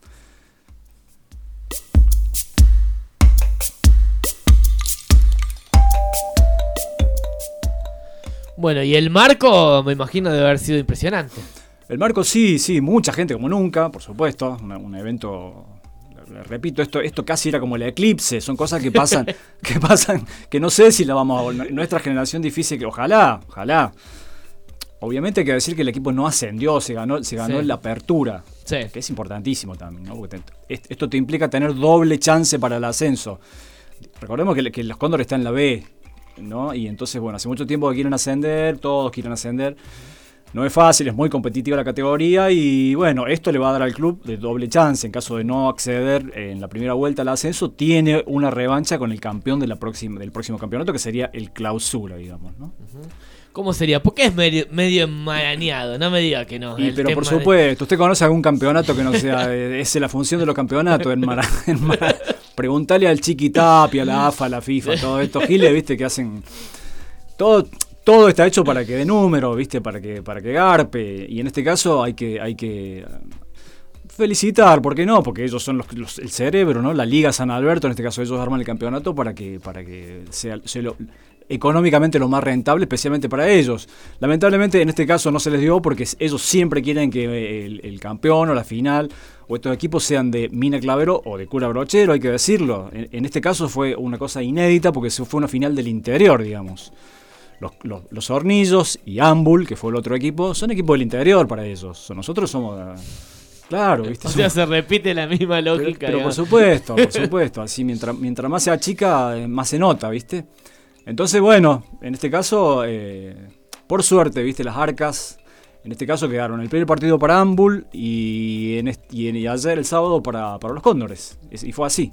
Bueno, y el marco me imagino debe haber sido impresionante.
El marco sí, sí, mucha gente como nunca, por supuesto, una, un evento... Repito, esto esto casi era como el eclipse, son cosas que pasan, que pasan, que no sé si la vamos a... Nuestra generación difícil, que ojalá, ojalá. Obviamente hay que decir que el equipo no ascendió, se ganó, se ganó sí. la apertura, sí. que es importantísimo también, ¿no? Porque te, esto te implica tener doble chance para el ascenso. Recordemos que, que los Cóndores están en la B, ¿no? Y entonces, bueno, hace mucho tiempo que quieren ascender, todos quieren ascender. No es fácil, es muy competitiva la categoría y bueno, esto le va a dar al club de doble chance. En caso de no acceder en la primera vuelta al ascenso, tiene una revancha con el campeón de la próxima, del próximo campeonato, que sería el Clausura, digamos, ¿no?
Uh-huh. ¿Cómo sería? Porque es medio, medio enmarañado, no me diga que no.
Y, pero por supuesto, ¿usted conoce algún campeonato que no sea, esa es la función de los campeonatos? Enmara, enmara, preguntale al Chiqui Tapia, a la A F A, a la FIFA, todos estos giles, viste, que hacen todo... Todo está hecho para que dé número, ¿viste? Para que, para que garpe. Y en este caso hay que, hay que felicitar, ¿por qué no? Porque ellos son los, los, el cerebro, ¿no? La Liga San Alberto, en este caso ellos arman el campeonato para que, para que sea, sea lo, económicamente lo más rentable, especialmente para ellos. Lamentablemente en este caso no se les dio porque ellos siempre quieren que el, el campeón o la final o estos equipos sean de Mina Clavero o de Cura Brochero, hay que decirlo. En, en este caso fue una cosa inédita porque fue una final del interior, digamos. Los, los, los Hornillos y Ambul, que fue el otro equipo, son equipos del interior para ellos. Nosotros somos... Claro, ¿viste?
O sea, se repite la misma lógica.
Pero, pero por supuesto, por supuesto. Así, mientras, mientras más sea chica, más se nota, ¿viste? Entonces, bueno, en este caso, eh, por suerte, ¿viste? Las Arcas, en este caso quedaron el primer partido para Ambul y, en este, y, en, y ayer el sábado para, para los Cóndores. Y fue así.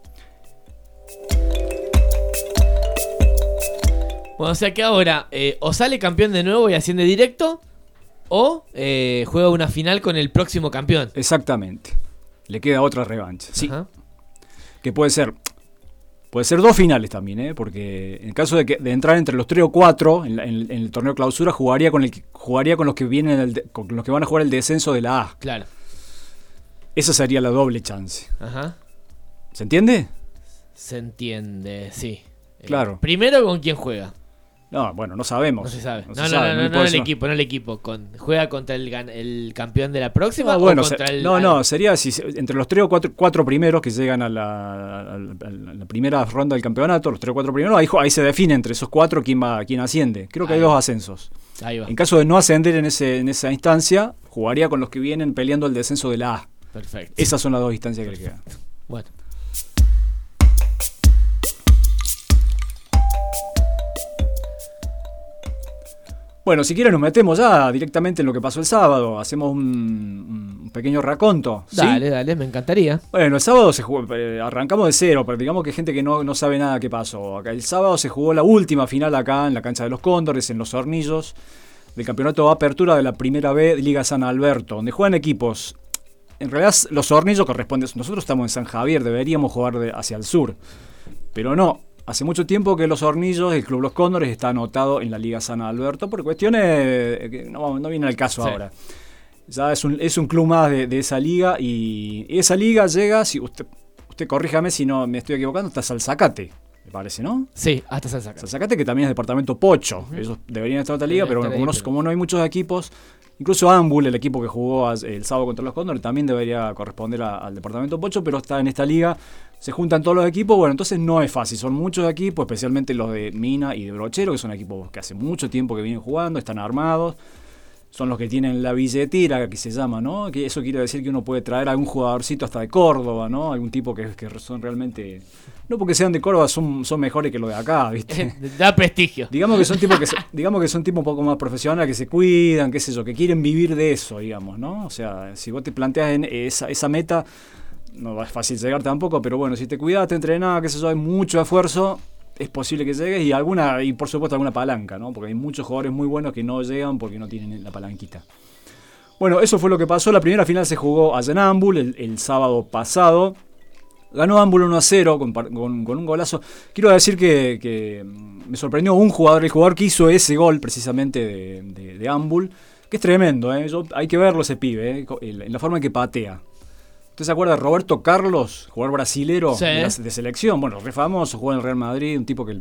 Bueno, o sea que ahora eh, o sale campeón de nuevo y asciende directo o eh, juega una final con el próximo campeón.
Exactamente. Le queda otra revancha. Sí. Ajá. Que puede ser puede ser dos finales también, ¿eh? Porque en caso de, que, de entrar entre los tres o cuatro en, la, en, en el torneo Clausura jugaría con el jugaría con los que vienen el, con los que van a jugar el descenso de la A.
Claro.
Esa sería la doble chance.
Ajá.
¿Se entiende?
Se entiende, sí.
Claro.
Eh, primero, ¿con quién juega?
No, bueno, no sabemos.
No se sabe. No,
no,
no,
se sabe.
no, no,
no,
no, no el equipo, no el equipo. Con, ¿Juega contra el, el campeón de la próxima
no, bueno,
o contra
se,
el...?
No, no, sería si, entre los tres o cuatro, cuatro primeros que llegan a la, a, la, a la primera ronda del campeonato, los tres o cuatro primeros, ahí, ahí se define entre esos cuatro quién va, quién asciende. Creo que ahí hay va. dos ascensos.
Ahí va.
En caso de no ascender en, ese, en esa instancia, jugaría con los que vienen peleando el descenso de la A.
Perfecto.
Esas son las dos instancias que le quedan.
Bueno.
Bueno, si quieren nos metemos ya directamente en lo que pasó el sábado. Hacemos un, un pequeño raconto. ¿Sí?
Dale, dale, me encantaría.
Bueno, el sábado se jugó, eh, arrancamos de cero, pero digamos que hay gente que no, no sabe nada qué pasó. Acá, el sábado se jugó la última final acá en la cancha de los Cóndores, en Los Hornillos, del campeonato de apertura de la primera B de Liga San Alberto, donde juegan equipos. En realidad Los Hornillos corresponde, nosotros estamos en San Javier, deberíamos jugar de, hacia el sur, pero no. Hace mucho tiempo que Los Hornillos, el Club Los Cóndores, está anotado en la Liga San Alberto por cuestiones que no, no viene al caso sí. ahora. Ya es un, es un club más de, de esa liga y esa liga llega, si usted, usted corríjame si no me estoy equivocando, hasta Salzacate, me parece, ¿no?
Sí, hasta Salzacate.
Salzacate que también es departamento Pocho, uh-huh. ellos deberían estar en otra liga, sí, pero bueno, como, no, como no hay muchos equipos, incluso Ambul, el equipo que jugó el sábado contra los Cóndores, también debería corresponder a, al departamento Pocho, pero está en esta liga. Se juntan todos los equipos, bueno, entonces no es fácil, son muchos equipos, especialmente los de Mina y de Brochero, que son equipos que hace mucho tiempo que vienen jugando, están armados, son los que tienen la billetera, que se llama, ¿no? Que eso quiere decir que uno puede traer a algún jugadorcito hasta de Córdoba, ¿no? Algún tipo que, que son realmente... No porque sean de Córdoba, son, son mejores que los de acá, ¿viste?
Da prestigio.
Digamos que son tipos que se, digamos que son tipos un poco más profesionales, que se cuidan, qué sé yo, que quieren vivir de eso, digamos, ¿no? O sea, si vos te planteas en esa, esa meta, no es fácil llegar tampoco, pero bueno, si te cuidas, te entrenás, qué sé yo, hay mucho esfuerzo, es posible que llegues y alguna y por supuesto alguna palanca, ¿no? Porque hay muchos jugadores muy buenos que no llegan porque no tienen la palanquita. Bueno, eso fue lo que pasó. La primera final se jugó allá en Ambul el, el sábado pasado. Ganó Ambul uno a cero con, con, con un golazo. Quiero decir que, que me sorprendió un jugador, el jugador que hizo ese gol precisamente de, de, de Ambul, que es tremendo, ¿eh? Yo, hay que verlo ese pibe, ¿eh? En la forma en que patea. ¿Usted se acuerda de Roberto Carlos, jugador brasilero sí. de, la, de selección? Bueno, re famoso, jugó en el Real Madrid, un tipo que,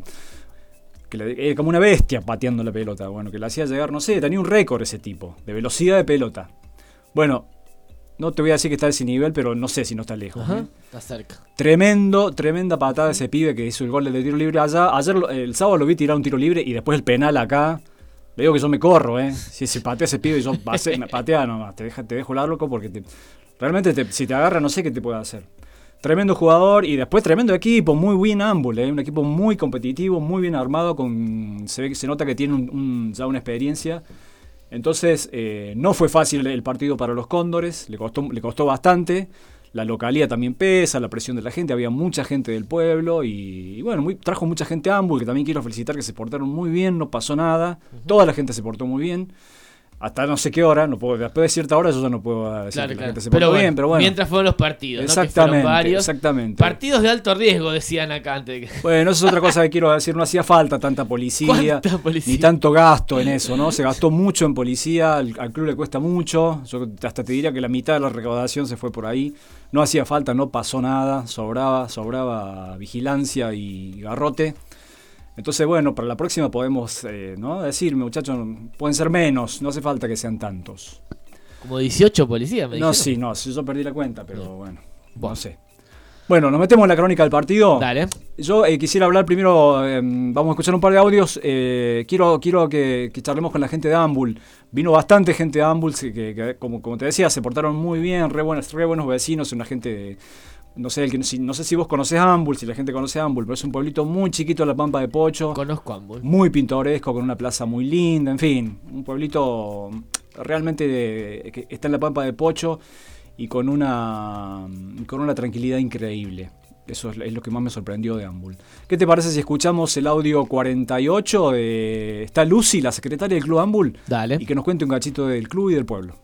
que le, era como una bestia pateando la pelota. Bueno, que le hacía llegar, no sé, tenía un récord ese tipo, de velocidad de pelota. Bueno, no te voy a decir que está a ese nivel, pero no sé si no está lejos.
Ajá,
¿eh?
Está cerca.
Tremendo, tremenda patada ese pibe que hizo el gol de tiro libre allá. Ayer, el sábado lo vi tirar un tiro libre y después el penal acá. Le digo que yo me corro, ¿eh? Si se patea ese pibe y yo pasé, me patea nomás, te, deja, te dejo la loco porque te... Realmente, te, si te agarra, no sé qué te puede hacer. Tremendo jugador y después tremendo equipo, muy bien Ambul, ¿eh? Un equipo muy competitivo, muy bien armado, con se ve, se nota que tiene un, un, ya una experiencia. Entonces, eh, no fue fácil el partido para los Cóndores, le costó, le costó bastante. La localía también pesa, la presión de la gente, había mucha gente del pueblo y, y bueno, muy, trajo mucha gente a Ambul, que también quiero felicitar, que se portaron muy bien, no pasó nada, uh-huh. Toda la gente se portó muy bien. Hasta no sé qué hora, no puedo, después de cierta hora yo ya no puedo decir
claro,
que
claro.
la gente se
pero
portó
bueno,
bien, pero bueno.
Mientras fueron los partidos,
exactamente,
¿no? Que fueron varios.
Exactamente.
Partidos de alto riesgo, decían acá antes.
Bueno, eso es otra cosa que quiero decir, no hacía falta tanta policía,
policía?
ni tanto gasto en eso, ¿no? Se gastó mucho en policía, al, al club le cuesta mucho, yo hasta te diría que la mitad de la recaudación se fue por ahí. No hacía falta, no pasó nada, sobraba, sobraba vigilancia y garrote. Entonces, bueno, para la próxima podemos eh, ¿no? decir, muchachos, pueden ser menos, no hace falta que sean tantos.
Como dieciocho policías, me
No,
dijeron.
sí, no, sí, yo perdí la cuenta, pero
Bien.
bueno,
bueno,
no sé. Bueno, nos metemos en la crónica del partido.
Dale.
Yo eh, quisiera hablar primero, eh, vamos a escuchar un par de audios. Eh, quiero quiero que, que charlemos con la gente de Ambul. Vino bastante gente de Ambul, que, que, que como, como te decía, se portaron muy bien, re buenos, re buenos vecinos, una gente... De, No sé, el que, si, no sé si vos conocés Ambul, si la gente conoce Ambul, pero es un pueblito muy chiquito en la Pampa de Pocho.
Conozco Ambul.
Muy pintoresco, con una plaza muy linda, en fin. Un pueblito realmente de, que está en la Pampa de Pocho y con una, con una tranquilidad increíble. Eso es, es lo que más me sorprendió de Ambul. ¿Qué te parece si escuchamos el audio cuarenta y ocho? De, está Lucy, la secretaria del Club Ambul.
Dale.
Y que nos cuente un cachito del club y del pueblo.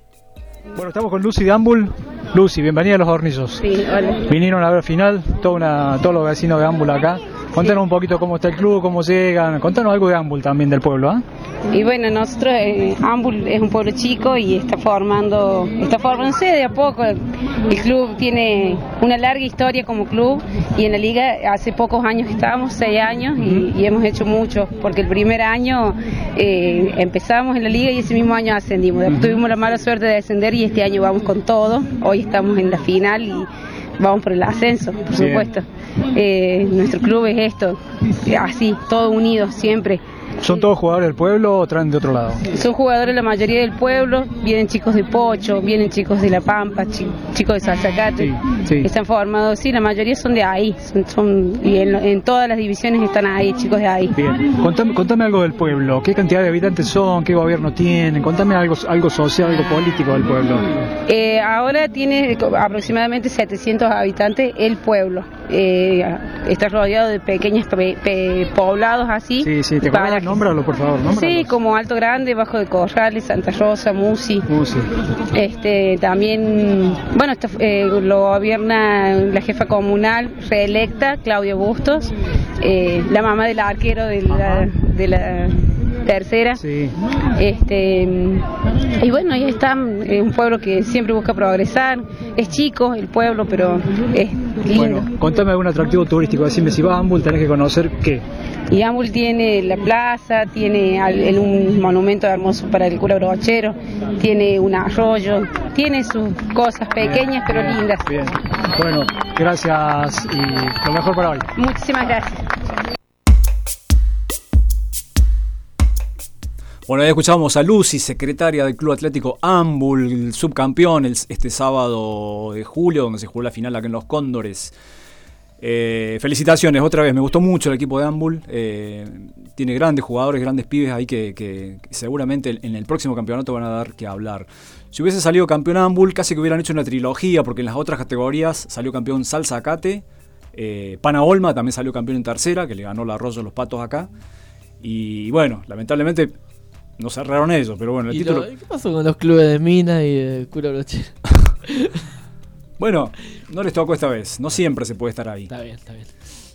Bueno, estamos con Lucy de Ambul. Lucy, bienvenida a Los Hornillos.
Sí, hola.
Vinieron a ver final, toda una, todos los vecinos de Ambul acá. Contanos un poquito cómo está el club, cómo llegan. Contanos algo de Ambul también, del pueblo, ¿ah?
¿eh? Y bueno, nosotros, eh, Ambul es un pueblo chico y está formando, está formándose de a poco. El club tiene una larga historia como club y en la liga hace pocos años que estábamos, seis años, y, y hemos hecho mucho, porque el primer año eh, empezamos en la liga y ese mismo año ascendimos. Después tuvimos la mala suerte de descender y este año vamos con todo. Hoy estamos en la final y vamos por el ascenso, por
Bien.
supuesto. Eh, nuestro club es esto, así, todos unidos siempre.
¿Son todos jugadores del pueblo o traen de otro lado?
Son jugadores la mayoría del pueblo, vienen chicos de Pocho, vienen chicos de La Pampa, chi- chicos de Salzacate,
Sí, sí.
están formados, sí, la mayoría son de ahí, son, son, y en, en todas las divisiones están ahí, chicos de ahí.
Bien. Contame, contame algo del pueblo. ¿Qué cantidad de habitantes son? ¿Qué gobierno tienen? Contame algo, algo social, algo político del pueblo.
Eh, ahora tiene aproximadamente setecientos habitantes el pueblo, eh, está rodeado de pequeños pe- pe- poblados así.
Sí, sí, ¿te acordás? Nómbralo, por favor, nómbralo.
Sí, como Alto Grande, Bajo de Corrales, Santa Rosa, Musi.
Musi.
Este, también, bueno, esto, eh, lo gobierna la jefa comunal reelecta, Claudia Bustos, eh, la mamá del arquero de la, de la tercera.
Sí.
Este, y bueno, ahí está, es un pueblo que siempre busca progresar, es chico el pueblo, pero es lindo.
Bueno, contame algún atractivo turístico. Decime, si vas a Ambul tenés que conocer qué.
Y Ambul tiene la plaza, tiene al- un monumento hermoso para el cura Brochero, tiene un arroyo, tiene sus cosas pequeñas pero lindas.
Bien. Bueno, gracias y lo mejor para hoy.
Muchísimas gracias.
Bueno, ahí escuchábamos a Lucy, secretaria del Club Atlético Ambul, subcampeón el, este sábado de julio, donde se jugó la final acá en Los Cóndores. Eh, felicitaciones otra vez, me gustó mucho el equipo de Ambul. Eh, tiene grandes jugadores, grandes pibes ahí que, que, que seguramente en el próximo campeonato van a dar que hablar. Si hubiese salido campeón Ambul, casi que hubieran hecho una trilogía, porque en las otras categorías salió campeón Salzacate, eh, Pana Olma también salió campeón en tercera, que le ganó la Arroyo a los Patos acá. Y bueno, lamentablemente no cerraron ellos, pero bueno, el
¿Y
título...
lo, ¿Qué pasó con los clubes de Minas y de Cura Brochero?
Bueno, no les tocó esta vez. No siempre se puede estar ahí.
Está bien, está bien.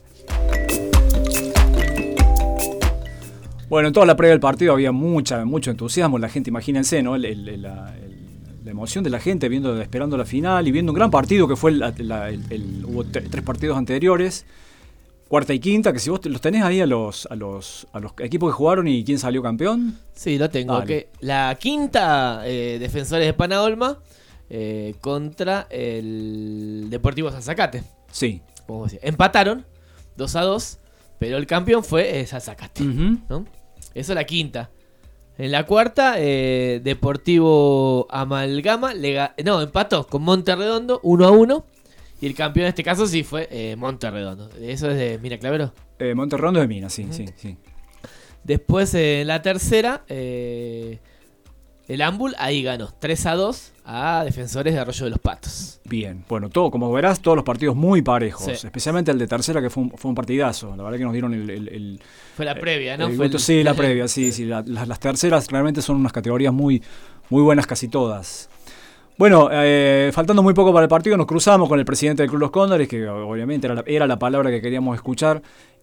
Bueno, en toda la previa del partido había mucha, mucho entusiasmo. La gente, imagínense, ¿no? El, el, la, el, la emoción de la gente viendo, esperando la final y viendo un gran partido que fue el, la, el, el, hubo tres partidos anteriores. Cuarta y quinta, que si vos los tenés ahí a los, a los, a los equipos que jugaron y quién salió campeón.
Sí, lo tengo. Que la quinta, eh, Defensores de Pana Olma. Eh, contra el Deportivo Salzacate.
Sí.
Como decía. Empataron dos a dos, pero el campeón fue eh, Salzacate.
Uh-huh.
¿No? Eso es la quinta. En la cuarta, eh, Deportivo Amalgama le ga- no, empató con Monterredondo uno a uno. Y el campeón en este caso sí fue eh, Monterredondo. Eso es de Mina Clavero.
Eh, Monterredondo es de Mina, sí, uh-huh. sí, sí.
Después en eh, la tercera, eh, el Ambul ahí ganó tres a dos a Defensores de Arroyo de los Patos.
Bien, bueno, todo, como verás, todos los partidos muy parejos,
sí.
Especialmente el de tercera, que fue un, fue un partidazo. La verdad que nos dieron el... el, el
fue la previa, ¿no?
El,
fue el,
sí, la previa, sí, sí. La, las, las terceras realmente son unas categorías muy, muy buenas casi todas. Bueno, eh, faltando muy poco para el partido, nos cruzamos con el presidente del Club Los Cóndores, que obviamente era la, era la palabra que queríamos escuchar,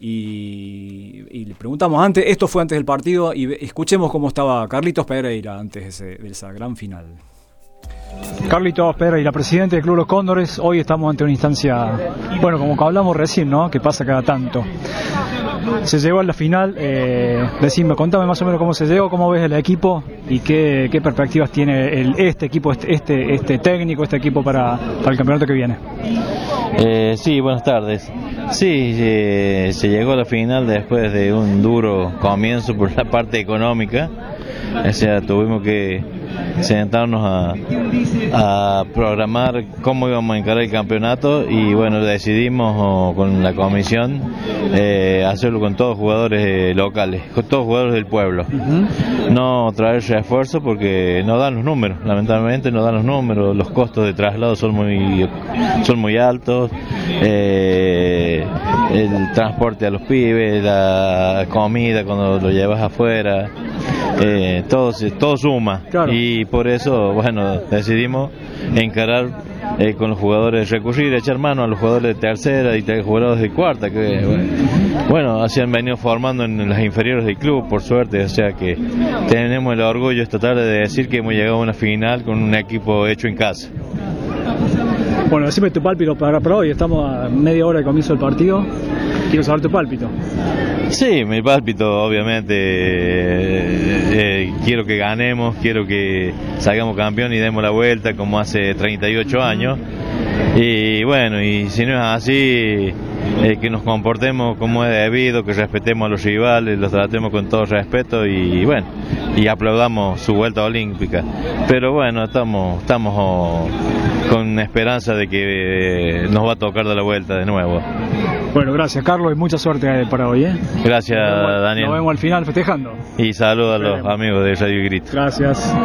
y, y le preguntamos antes, esto fue antes del partido, y escuchemos cómo estaba Carlitos Pereira antes de, ese, de esa gran final.
Carlitos Pereira, presidente del Club Los Cóndores, hoy estamos ante una instancia, bueno, como que hablamos recién, ¿no? Que pasa cada tanto. Se llegó a la final, eh, decime, contame más o menos cómo se llegó, cómo ves el equipo y qué, qué perspectivas tiene el, este equipo, este, este, este técnico, este equipo para, para el campeonato que viene.
Eh, sí, buenas tardes. Sí, eh, se llegó a la final después de un duro comienzo por la parte económica. O sea, tuvimos que sentarnos a, a programar cómo íbamos a encarar el campeonato y bueno, decidimos oh, con la comisión eh, hacerlo con todos jugadores eh, locales, con todos jugadores del pueblo. Uh-huh. No traer refuerzo porque no dan los números, lamentablemente no dan los números, los costos de traslado son muy, son muy altos, eh, el transporte a los pibes, la comida cuando lo llevas afuera. Eh, todo, todo suma, claro. Y por eso, bueno, decidimos encarar eh, con los jugadores, recurrir, echar mano a los jugadores de tercera y jugadores de cuarta, que bueno, bueno, así han venido formando en las inferiores del club, por suerte, o sea que tenemos el orgullo esta tarde de decir que hemos llegado a una final con un equipo hecho en casa.
Bueno, decime tu pálpito para, para hoy, estamos a media hora de comienzo del partido, quiero saber tu pálpito.
Sí, mi pálpito obviamente, eh, eh, quiero que ganemos, quiero que salgamos campeón y demos la vuelta como hace treinta y ocho años y bueno, y si no es así, eh, que nos comportemos como es debido, que respetemos a los rivales, los tratemos con todo respeto y bueno, y aplaudamos su vuelta olímpica, pero bueno, estamos, estamos oh, con esperanza de que eh, nos va a tocar dar la vuelta de nuevo.
Bueno, gracias Carlos y mucha suerte para hoy, ¿eh?
Gracias, nos vemos, Daniel.
Nos vemos al final festejando.
Y saludos a los amigos de Radio Grito.
Gracias.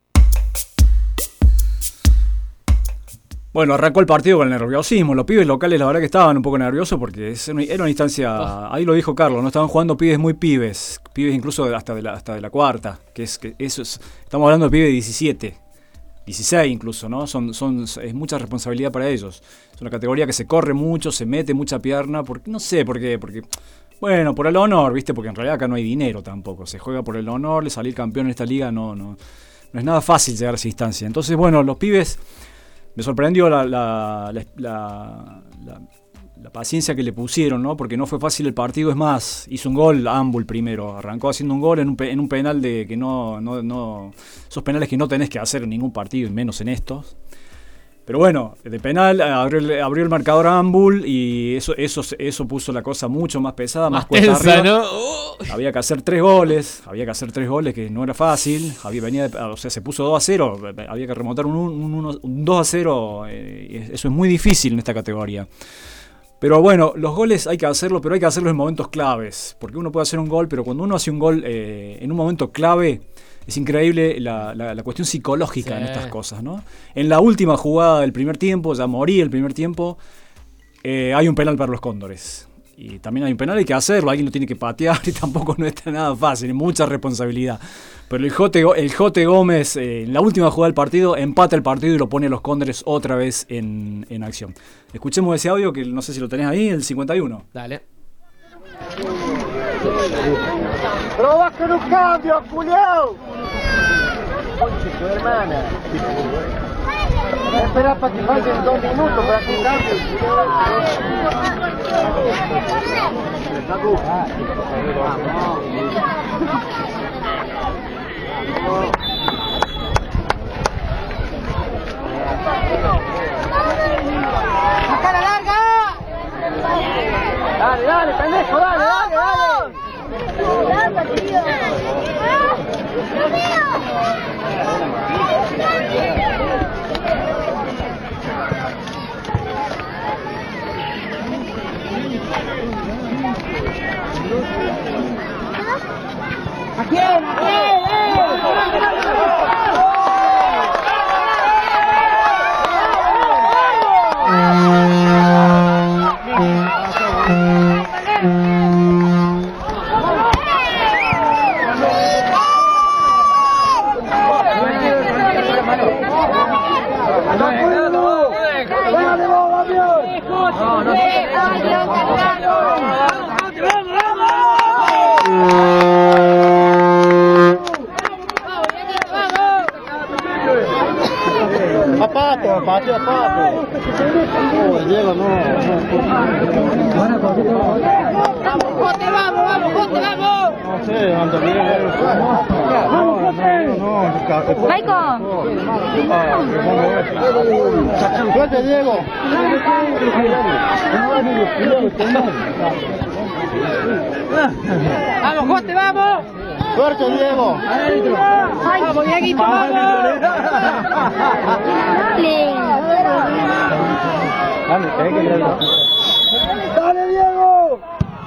Bueno, arrancó el partido con el nerviosismo. Los pibes locales la verdad que estaban un poco nerviosos porque era una instancia, oh. Ahí lo dijo Carlos, no estaban jugando pibes muy pibes, pibes incluso hasta de la, hasta de la cuarta, que es que eso es, estamos hablando de pibes de diecisiete. dieciséis incluso, ¿no? Son, son, es mucha responsabilidad para ellos. Es una categoría que se corre mucho, se mete mucha pierna, porque no sé por qué, porque, bueno, por el honor, ¿viste? Porque en realidad acá no hay dinero tampoco. Se juega por el honor, de salir campeón en esta liga no, no, no es nada fácil llegar a esa instancia. Entonces, bueno, los pibes, me sorprendió la, la, la, la, la, la paciencia que le pusieron, ¿no? Porque no fue fácil el partido, es más, hizo un gol Ambul primero, arrancó haciendo un gol en un, pe, en un penal de que no, no, no, esos penales que no tenés que hacer en ningún partido y menos en estos. Pero bueno, de penal abrió el, abrió el marcador a Ambul y eso, eso, eso puso la cosa mucho más pesada, más, más cuesta
tensa,
arriba.
¿no? Oh.
Había que hacer tres goles, había que hacer tres goles que no era fácil. Había, venía de, o sea, se puso dos a cero, había que remontar un, un, un, un dos a cero. Eh, eso es muy difícil en esta categoría. Pero bueno, los goles hay que hacerlo, pero hay que hacerlos en momentos claves. Porque uno puede hacer un gol, pero cuando uno hace un gol eh, en un momento clave, es increíble la, la, la cuestión psicológica sí. en estas cosas, ¿no? En la última jugada del primer tiempo, ya morí el primer tiempo, eh, hay un penal para los Cóndores. Y también hay un penal, hay que hacerlo, alguien lo tiene que patear y tampoco no está nada fácil, es mucha responsabilidad. Pero el Jote, el Jote Gómez, eh, en la última jugada del partido, empata el partido y lo pone a los Cóndores otra vez en, en acción. Escuchemos ese audio que no sé si lo tenés ahí, el cincuenta y uno.
Dale.
¡Probá con un cambio, culiao! Conche, tu hermana. Espera para que falten dos minutos para que cambie. ¡Acá la larga! Dale, dale, pendejo, dale, dale, dale. ¡Dale, tío! ¡Dios mío! ¿A quién? ¿A quién? Pato, pato, pato. Oh, Diego, no, no. Vamos, Jote, vamos, vamos, Jote, vamos. No sé, anda bien. No, no, no. Maico. Suerte, Diego. Vamos, Jote, vamos. Suerte, Diego. Vamos, Dieguito, vamos. Dale, Diego.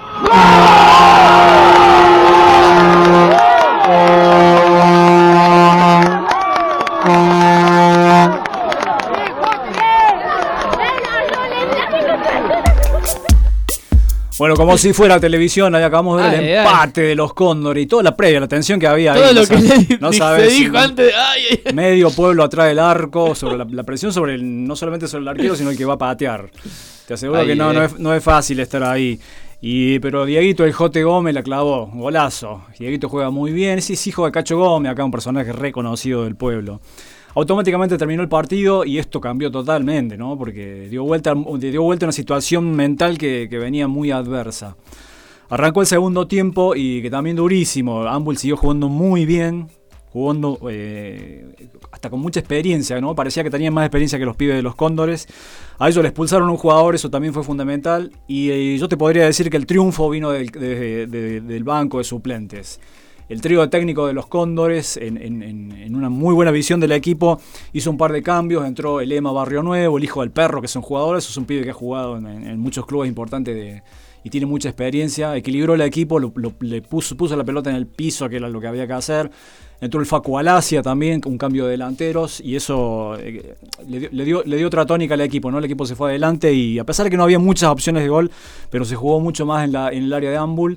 Bueno, como si fuera televisión, ahí acabamos de ver ay, el empate ay. de los Cóndores y toda la previa, la tensión que había
todo
ahí.
Todo lo
no
que
sabes,
le
no
sabes, se dijo si antes. Ay, ay.
Medio pueblo atrás del arco, sobre la, la presión sobre el, no solamente sobre el arquero, sino el que va a patear. Te aseguro ay, que no, no, es, no es fácil estar ahí. Y, pero Dieguito, el Jote Gómez, la clavó, golazo. Dieguito juega muy bien, sí, es hijo de Cacho Gómez, acá un personaje reconocido del pueblo. Automáticamente terminó el partido y esto cambió totalmente, ¿no? Porque dio vuelta, dio vuelta a una situación mental que, que venía muy adversa. Arrancó el segundo tiempo y que también durísimo. Ambul siguió jugando muy bien, jugando eh, hasta con mucha experiencia, ¿no? Parecía que tenían más experiencia que los pibes de los Cóndores. A ellos le expulsaron un jugador, eso también fue fundamental. Y eh, yo te podría decir que el triunfo vino del, de, de, del banco de suplentes. El trío técnico de los Cóndores, en, en, en una muy buena visión del equipo, hizo un par de cambios. Entró el Ema Barrio Nuevo, el hijo del Perro, que son jugadores. Es un pibe que ha jugado en, en muchos clubes importantes de, y tiene mucha experiencia. Equilibró el equipo, lo, lo, le puso, puso la pelota en el piso, que era lo que había que hacer. Entró el Facu Alasia también, un cambio de delanteros, y eso eh, le, dio, le, dio, le dio otra tónica al equipo, ¿no? El equipo se fue adelante y a pesar de que no había muchas opciones de gol, pero se jugó mucho más en, la, en el área de Ambul.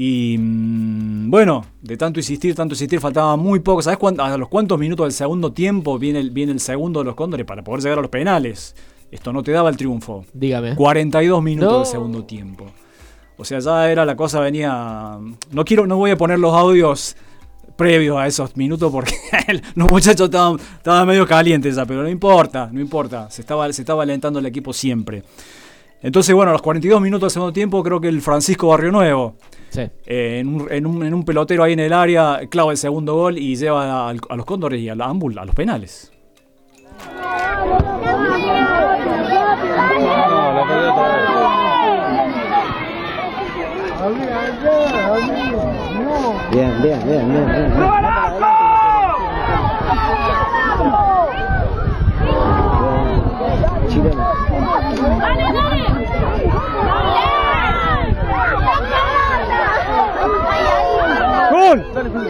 Y mmm, bueno, de tanto insistir, tanto insistir, faltaba muy poco. ¿Sabes cuánto, a los cuántos minutos del segundo tiempo viene el, viene el segundo de los Cóndores para poder llegar a los penales? Esto no te daba el triunfo.
Dígame.
cuarenta y dos minutos
no.
del segundo tiempo. O sea, ya era la cosa, venía... No quiero, no voy a poner los audios previos a esos minutos porque los muchachos estaban, estaban medio calientes ya, pero no importa, no importa. Se estaba, se estaba alentando el equipo siempre. Entonces, bueno, a los cuarenta y dos minutos del segundo tiempo, creo que el Francisco Barrio Nuevo, sí. eh, en, un, en, un, en un pelotero ahí en el área, clava el segundo gol y lleva a, a los Cóndores y a la Ambul a los penales. No, la perdió otra vez.
Bien, bien, bien, bien, bien. Chileno.
¡Gol!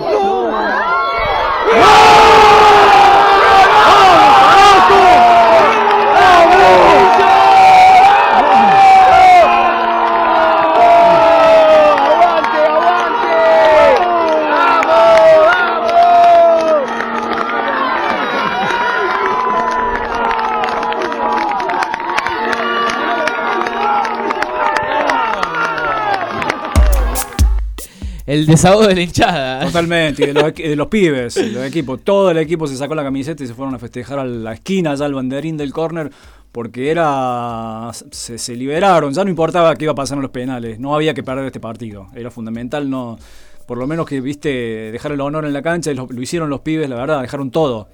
El desahogo de la hinchada.
Totalmente, y de los, de los pibes, de los equipos. Todo el equipo se sacó la camiseta y se fueron a festejar a la esquina, allá al banderín del córner, porque era se, se liberaron. Ya no importaba qué iba a pasar en los penales, no había que perder este partido. Era fundamental, no, por lo menos que viste dejar el honor en la cancha, y lo, lo hicieron los pibes, la verdad, dejaron todo.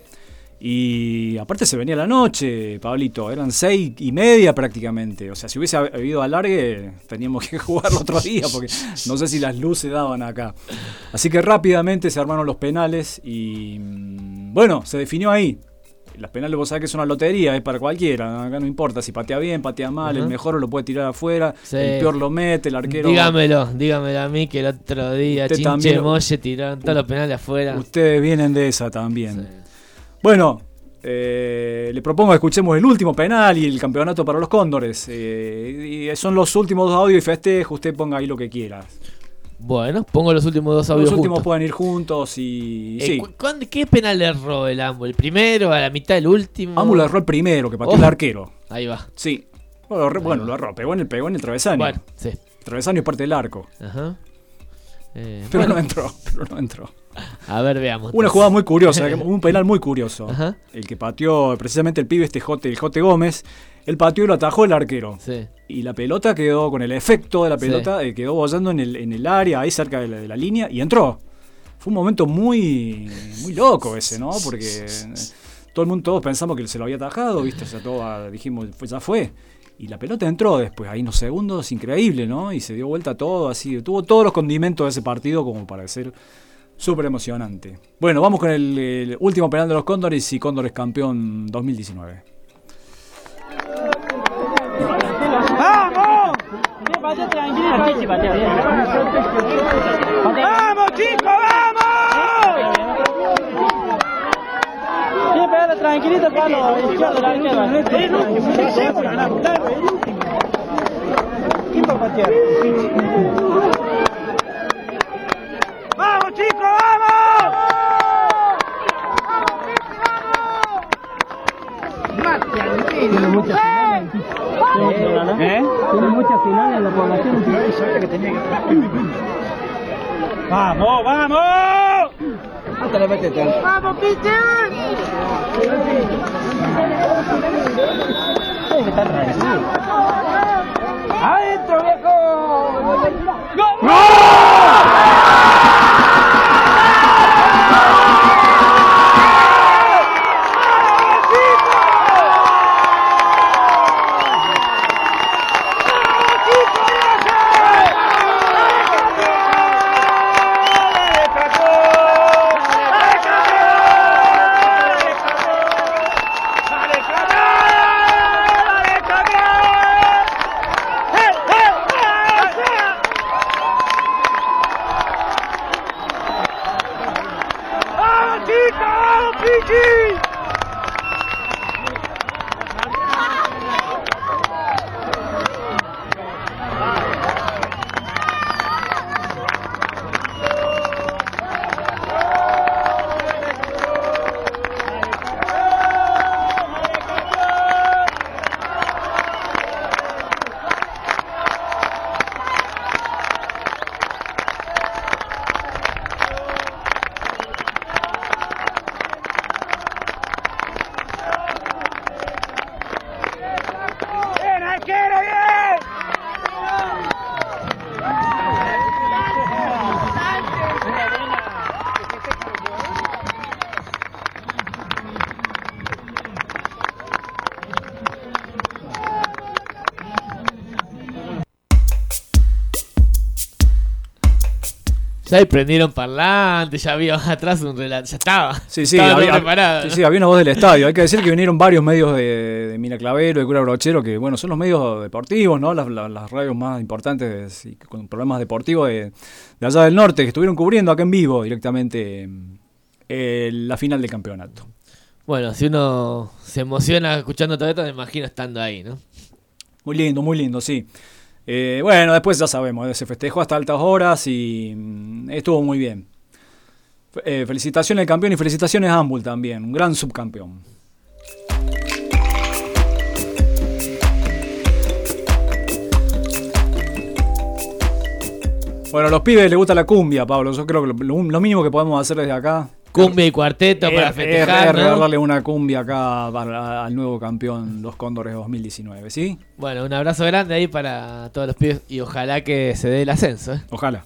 Y aparte se venía la noche, Pablito, eran seis y media prácticamente. O sea, si hubiese habido alargue, teníamos que jugarlo otro día, porque no sé si las luces daban acá. Así que rápidamente se armaron los penales y bueno, se definió ahí. Las penales vos sabés que es una lotería, es para cualquiera, acá no importa si patea bien, patea mal, uh-huh. El mejor lo puede tirar afuera, sí. El peor lo mete, el arquero...
Dígamelo, dígamelo a mí que el otro día Chinche también... Molle tiraron todos los penales afuera.
Ustedes vienen de esa también. Sí. Bueno, eh, le propongo que escuchemos el último penal y el campeonato para los Cóndores. Eh, y son los últimos dos audios y festejo, usted ponga ahí lo que quiera.
Bueno, pongo los últimos dos audios.
Los últimos
juntos.
pueden ir juntos y...
Eh,
sí.
¿cu- ¿Qué penal le erró el Ambu? ¿El primero, a la mitad del último?
Ambu lo erró el primero, que pateó oh. el arquero.
Ahí va.
Sí. Bueno, lo, bueno, lo erró, pegó en el, pegó en el travesaño.
Bueno, sí.
El travesaño es parte del arco.
Ajá. Eh,
pero
bueno.
no entró, pero no entró.
A ver, veamos.
Una jugada muy curiosa, un penal muy curioso. Ajá. El que pateó precisamente el pibe este Jote, el Jote Gómez, él pateó y lo atajó el arquero.
Sí.
Y la pelota quedó, con el efecto de la pelota, sí. eh, quedó bollando en el, en el área, ahí cerca de la, de la línea, y entró. Fue un momento muy, muy loco ese, ¿no? Porque todo el mundo, todos pensamos que se lo había atajado, ¿viste? O sea, todos dijimos, pues ya fue. Y la pelota entró después, ahí unos segundos, increíble, ¿no? Y se dio vuelta todo, así. Tuvo todos los condimentos de ese partido como para ser súper emocionante. Bueno, vamos con el, el último penal de los Cóndores y Cóndores campeón dos mil diecinueve.
¡Vamos! ¡Vamos, chicos, vamos! Sí, pégale tranquilito, Pablo, izquierdo, la izquierda. ¿Quién va a patear? ¡Vamos, chicos, vamos! Tiene muchas finales. ¿Eh? Tiene muchas finales en la población. ¡Vamos, vamos! ¡Vamos, Peter! Tiene que estar raro. ¡Adentro, viejo! ¡Gol!
Ya ahí prendieron parlantes, ya había atrás un relato, ya estaba.
Sí, sí,
estaba
había,
preparado.
sí,
¿no?
sí, había una voz del estadio. Hay que decir que vinieron varios medios de, de Mina Clavero, de Cura Brochero, que bueno, son los medios deportivos, ¿no? Las, las, las radios más importantes y con problemas deportivos de, de allá del norte, que estuvieron cubriendo acá en vivo directamente eh, la final del campeonato.
Bueno, si uno se emociona escuchando todo esto, me imagino estando ahí, ¿no?
Muy lindo, muy lindo, sí. Eh, bueno, después ya sabemos, se festejó hasta altas horas y mm, estuvo muy bien. Eh, felicitaciones al campeón y felicitaciones a Ambul también, un gran subcampeón. Bueno, a los pibes les gusta la cumbia, Pablo. Yo creo que lo, lo mínimo que podemos hacer desde acá...
Cumbia y cuarteto
es,
para festejar,
es,
¿no?
Es regalarle una cumbia acá para, al nuevo campeón, los Cóndores dos mil diecinueve, ¿sí?
Bueno, un abrazo grande ahí para todos los pibes y ojalá que se dé el ascenso, ¿eh?
Ojalá.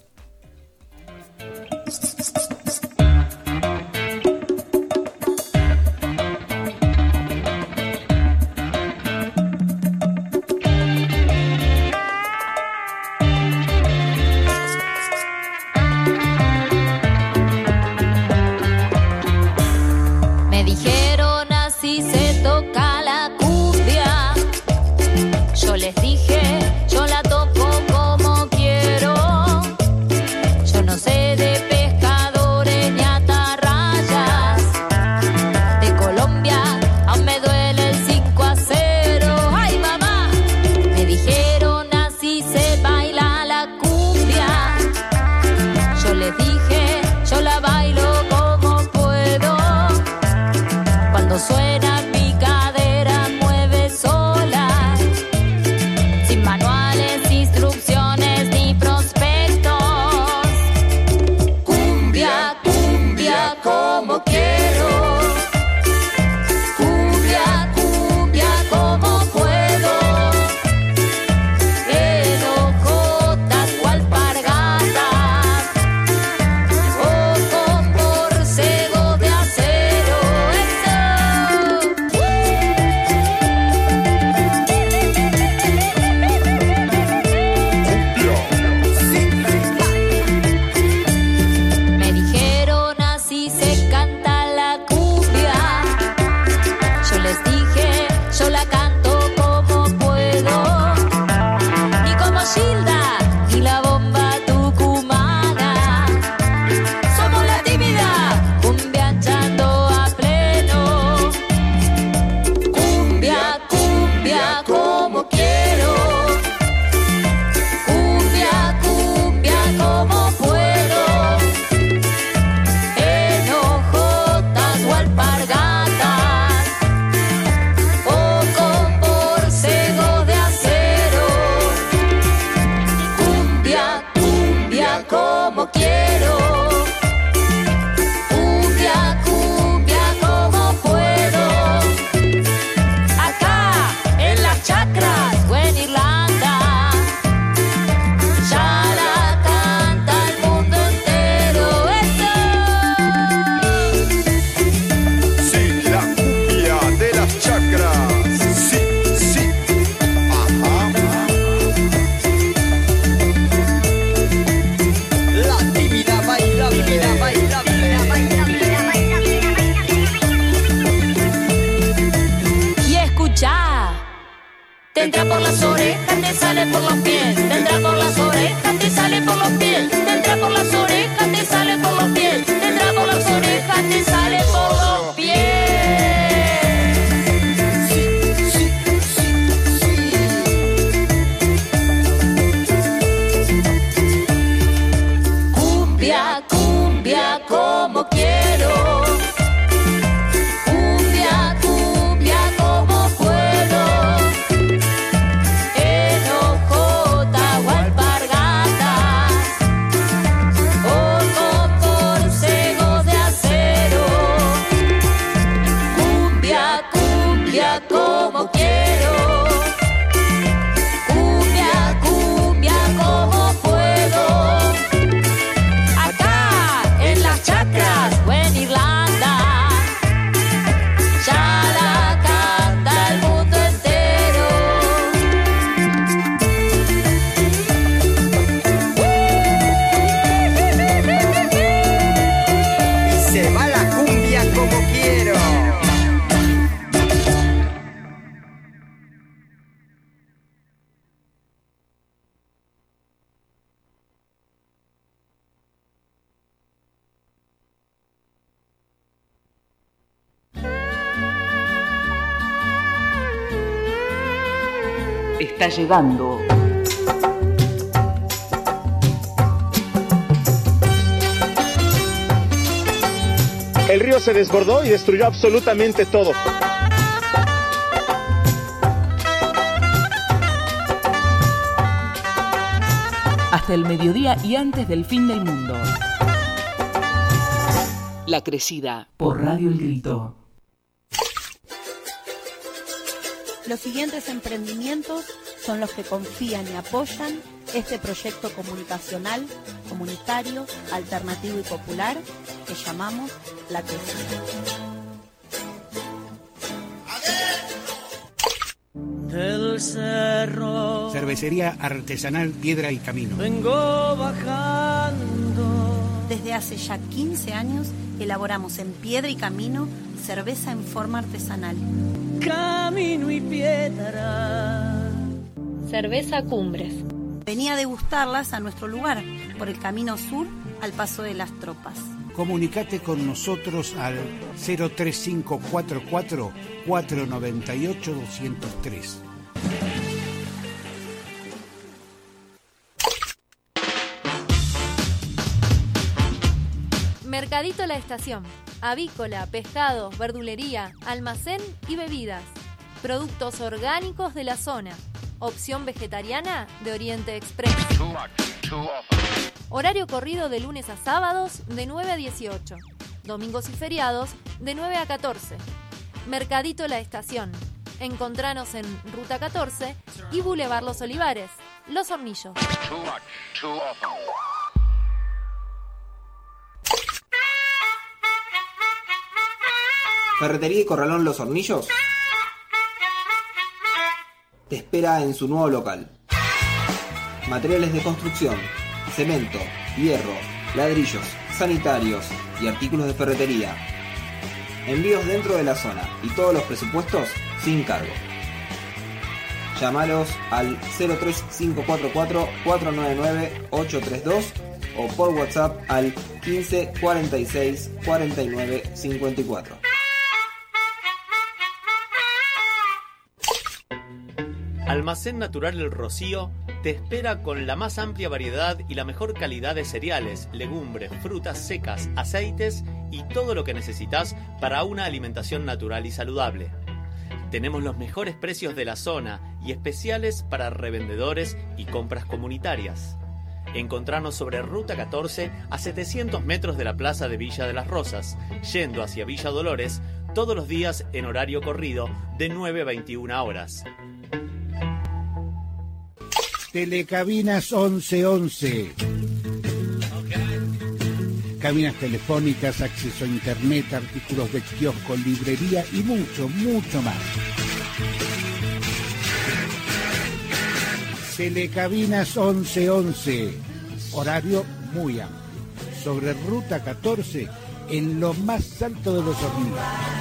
Acá en las chacras o en Irlanda.
está llegando.
El río se desbordó y destruyó absolutamente todo.
Hasta el mediodía y antes del fin del mundo. La Crecida, por Radio El Grito.
Los siguientes emprendimientos son los que confían y apoyan este proyecto comunicacional, comunitario, alternativo y popular que llamamos La Crecida.
Del cerro
Cervecería artesanal Piedra y Camino.
vengo bajando.
Desde hace ya quince años elaboramos en Piedra y Camino cerveza en forma artesanal.
Camino y piedra.
Cerveza Cumbres.
Venía a degustarlas a nuestro lugar, por el Camino Sur al Paso de las Tropas.
Comunicate con nosotros al cero tres cinco cuatro cuatro, cuatro nueve ocho, dos cero tres.
Mercadito La Estación. Avícola, pescados, verdulería, almacén y bebidas. Productos orgánicos de la zona. Opción vegetariana de Oriente Express. Horario corrido de lunes a sábados de nueve a dieciocho. Domingos y feriados de nueve a catorce. Mercadito La Estación. Encontranos en Ruta catorce y Boulevard Los Olivares, Los Hornillos.
Ferretería y Corralón Los Hornillos te espera en su nuevo local. Materiales de construcción, cemento, hierro, ladrillos, sanitarios y artículos de ferretería. Envíos dentro de la zona y todos los presupuestos sin cargo. Llámalos al cero tres cinco cuatro cuatro, cuatro nueve nueve, ocho tres dos o por WhatsApp al quince cuarenta y seis, cuarenta y nueve, cincuenta y cuatro.
Almacén Natural El Rocío te espera con la más amplia variedad y la mejor calidad de cereales, legumbres, frutas secas, aceites y todo lo que necesitas para una alimentación natural y saludable. Tenemos los mejores precios de la zona y especiales para revendedores y compras comunitarias. Encontranos sobre Ruta catorce a setecientos metros de la Plaza de Villa de las Rosas, yendo hacia Villa Dolores todos los días en horario corrido de nueve a veintiuna horas.
Telecabinas once once. Cabinas telefónicas, acceso a internet, artículos de kiosco, librería y mucho, mucho más. Telecabinas once once. Horario muy amplio. Sobre Ruta catorce, en lo más alto de Los Hornillos.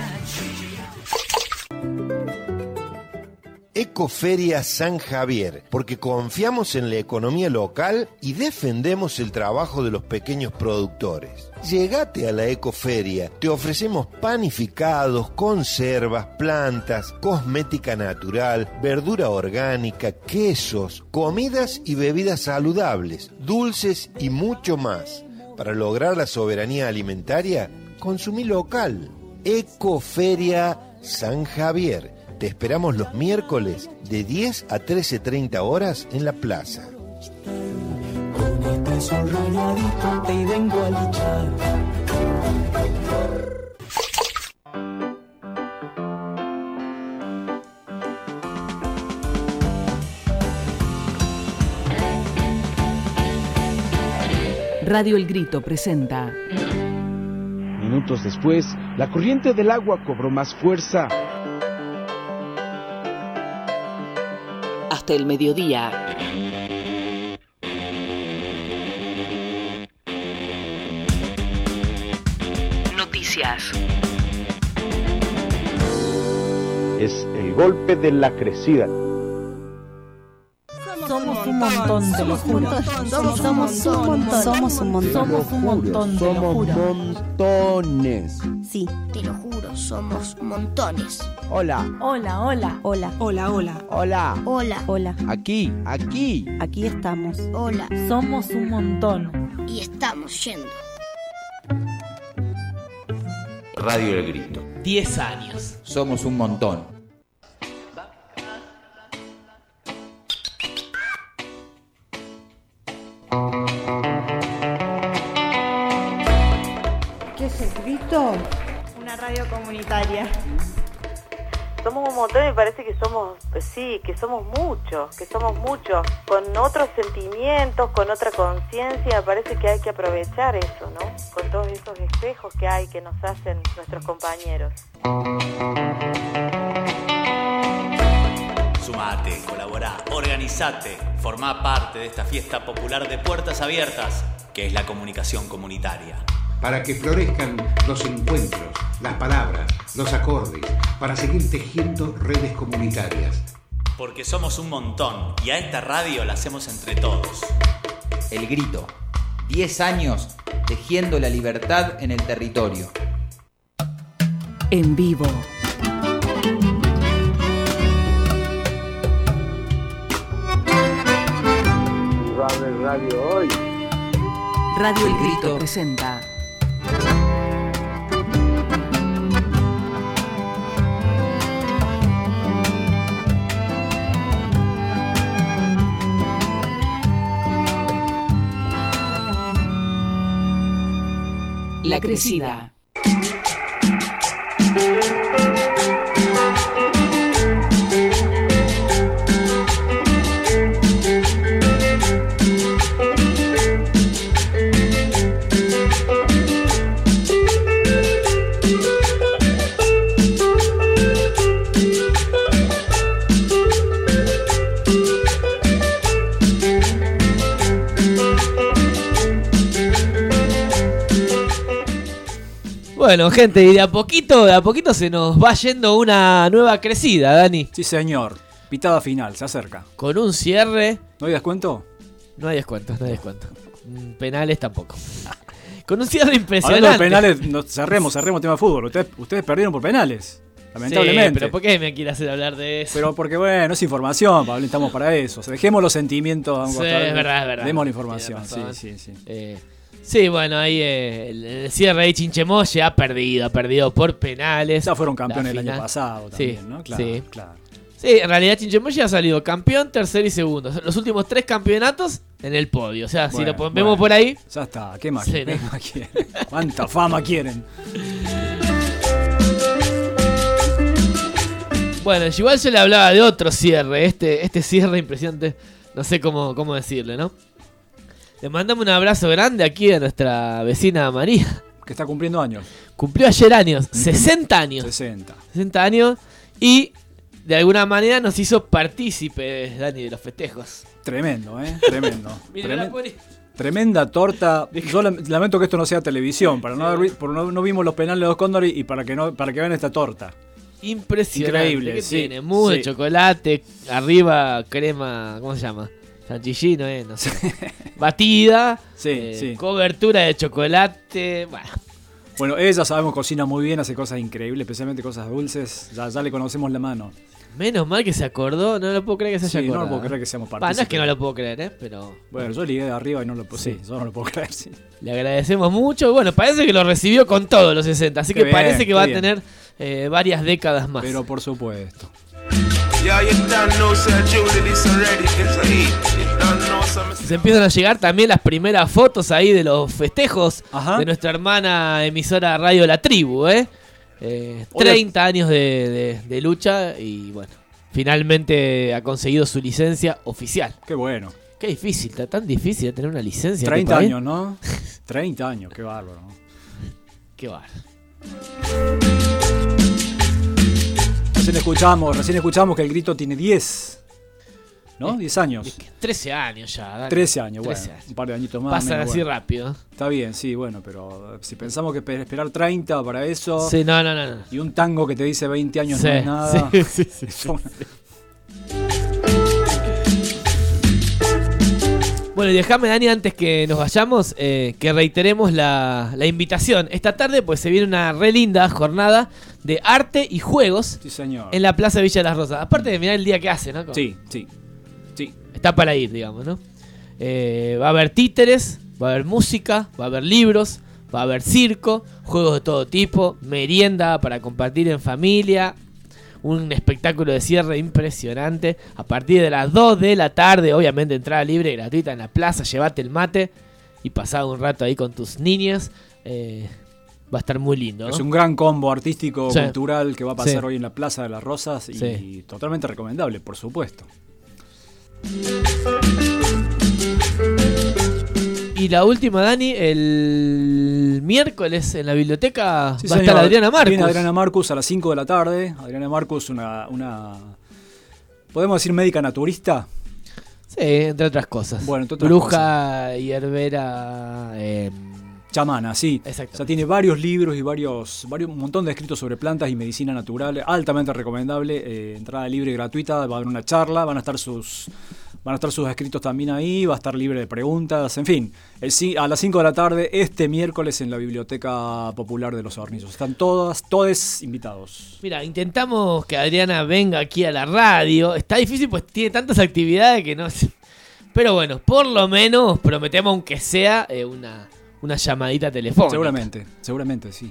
Ecoferia San Javier, porque confiamos en la economía local y defendemos el trabajo de los pequeños productores. Llegate a la Ecoferia, te ofrecemos panificados, conservas, plantas, cosmética natural, verdura orgánica, quesos, comidas y bebidas saludables, dulces y mucho más. Para lograr la soberanía alimentaria, consumí local. Ecoferia San Javier. Te esperamos los miércoles de diez a trece treinta horas en la plaza.
Con este sol rayadito te vengo a luchar.
Radio El Grito presenta.
Minutos después, la corriente del agua cobró más fuerza.
Hasta el mediodía. Noticias.
Es el golpe de la crecida.
Somos un un montón, te lo juro. Somos un montón. Somos un montón. Somos un montón, te lo juro.
Montones.
Sí, te lo juro, somos montones.
Hola.
Hola, hola. Hola.
Hola, hola. Hola.
Hola. Hola.
Aquí, aquí.
Aquí estamos.
Hola.
Somos un montón.
Y estamos yendo.
Radio El Grito.
diez años.
Somos un montón.
¿Qué es El Grito?
Una radio comunitaria. Somos un montón y me parece que somos, pues sí, que somos muchos, que somos muchos, con otros sentimientos, con otra conciencia. Parece que hay que aprovechar eso, ¿no? Con todos esos espejos que hay, que nos hacen nuestros compañeros.
Sumate, colaborá, organizate, formá parte de esta fiesta popular de puertas abiertas, que es la comunicación comunitaria.
Para que florezcan los encuentros, las palabras, los acordes, para seguir tejiendo redes comunitarias.
Porque somos un montón y a esta radio la hacemos entre todos.
El Grito. diez años tejiendo la libertad en el territorio.
En vivo.
Radio, radio hoy.
Radio El Grito presenta La Crecida.
Bueno, gente, y de a poquito, de a poquito se nos va yendo una nueva crecida, Dani.
Sí, señor. Pitada final, se acerca.
Con un cierre.
¿No hay descuento?
No hay descuentos, no hay descuento. Penales tampoco. Con un cierre impresionante.
Hablando de penales, no, cerremos, cerremos tema de fútbol. Ustedes, ustedes perdieron por penales. Lamentablemente.
Sí, pero ¿por qué me quiere hacer hablar de eso?
Pero porque, bueno, es información, Pablo, estamos para eso. O sea, dejemos los sentimientos a un
Sí,
costado.
es verdad, es verdad.
Demos la información, sí,
razón.
sí, sí.
Eh, sí, bueno, ahí eh, el, el cierre de Chinchemoye ha perdido, ha perdido por penales.
Ya fueron campeones el
final.
año pasado también,
Sí,
¿no? Claro,
sí.
claro.
Sí, en realidad Chinchemoye ha salido campeón, tercero y segundo. Los últimos tres campeonatos en el podio. O sea,
Bueno,
si lo vemos
bueno.
por ahí.
Ya está, ¿qué más,
Sí,
¿qué
¿no?
más quieren? ¿Cuánta fama quieren?
Bueno, igual yo le hablaba de otro cierre. Este, este cierre impresionante. No sé cómo, cómo decirle, ¿no? Le mandamos un abrazo grande aquí a nuestra vecina María.
Que está cumpliendo años.
Cumplió ayer años, sesenta años.
sesenta.
sesenta años. Y de alguna manera nos hizo partícipes, Dani, de los festejos.
Tremendo, ¿eh? Tremendo.
Mira,
Tremen-
la pone-
Tremenda torta. Yo lam- lamento que esto no sea televisión, para no, haber vi- por no, no vimos los penales de los Cóndores y para que no para que vean esta torta.
Impresionante.
Increíble,
¿Qué
sí,
tiene? Mousse de
sí.
chocolate, arriba crema, ¿cómo se llama? Chantilly, no es, no sé. Batida,
Sí,
eh,
sí.
cobertura de chocolate, bueno.
Bueno, ella sabemos cocina muy bien, hace cosas increíbles, especialmente cosas dulces. Ya, ya le conocemos la mano.
Menos mal que se acordó, no lo puedo creer que se haya
Sí, no
acordado.
lo puedo creer que seamos
Va,
partícipes.
no es que no lo puedo creer, ¿eh? Pero
Bueno, yo ligué de arriba y no lo puedo. Sí,
Sí.
yo no lo puedo creer, sí.
le agradecemos mucho. Bueno, parece que lo recibió con todos los sesenta, así
Qué
que
bien,
parece que
qué
va a
bien.
tener eh, varias décadas más.
Pero por supuesto.
Se empiezan a llegar también las primeras fotos ahí de los festejos
Ajá.
de nuestra hermana emisora Radio La Tribu, ¿eh? Eh,
Hola.
treinta años de, de- de lucha y bueno, finalmente ha conseguido su licencia oficial.
Qué bueno.
Qué difícil, está tan difícil tener una licencia. en
treinta
este país.
años, ¿no? treinta años, qué bárbaro. ¿no?
Qué bárbaro.
Recién escuchamos, recién escuchamos que el grito tiene diez. ¿No? diez años.
trece años ya. Dani.
trece años, bueno.
trece años.
Un par de añitos más.
Pasan
menos,
así
bueno.
rápido.
Está bien, sí, bueno, pero si pensamos que pe- esperar treinta para eso.
Sí, no, no, no, no.
Y un tango que te dice veinte años
Sí,
no es nada.
sí, sí, sí,
Es
sí.
una-
Bueno, y déjame, Dani, antes que nos vayamos, eh, que reiteremos la, la invitación. Esta tarde pues se viene una re linda jornada de arte y juegos
sí, señor.
en la Plaza Villa de las Rosas. Aparte de mirar el día que hace, ¿no? Como
sí, sí, sí.
Está para ir, digamos, ¿no? Eh, va a haber títeres, va a haber música, va a haber libros, va a haber circo, juegos de todo tipo, merienda para compartir en familia, un espectáculo de cierre impresionante a partir de las dos de la tarde, obviamente entrada libre y gratuita en la plaza, llevate el mate y pasá un rato ahí con tus niñas, eh, va a estar muy lindo, ¿no?
Es un gran combo artístico,
sí.
cultural que va a pasar
sí.
hoy en la Plaza de las Rosas y
sí.
totalmente recomendable, por supuesto.
Y la última, Dani, el miércoles en la biblioteca
sí,
va a
señor.
estar Adriana Marcus.
Viene Adriana Marcus a las cinco de la tarde. Adriana Marcus, una, una ¿podemos decir médica naturista?
Sí, entre otras cosas.
Bueno, entre otras
Bruja,
cosas.
hierbera, eh,
chamana, sí.
Exacto.
O sea, tiene varios libros y varios, varios, un montón de escritos sobre plantas y medicina natural, altamente recomendable. Eh, entrada libre y gratuita, va a haber una charla, van a estar sus Van a estar sus escritos también ahí, va a estar libre de preguntas, en fin. El, a las cinco de la tarde, este miércoles en la Biblioteca Popular de Los Hornillos. Están todas, todos invitados.
Mira, intentamos que Adriana venga aquí a la radio. Está difícil, pues tiene tantas actividades que no sé. Pero bueno, por lo menos prometemos, aunque sea eh, una, una llamadita telefónica.
Seguramente, seguramente, sí.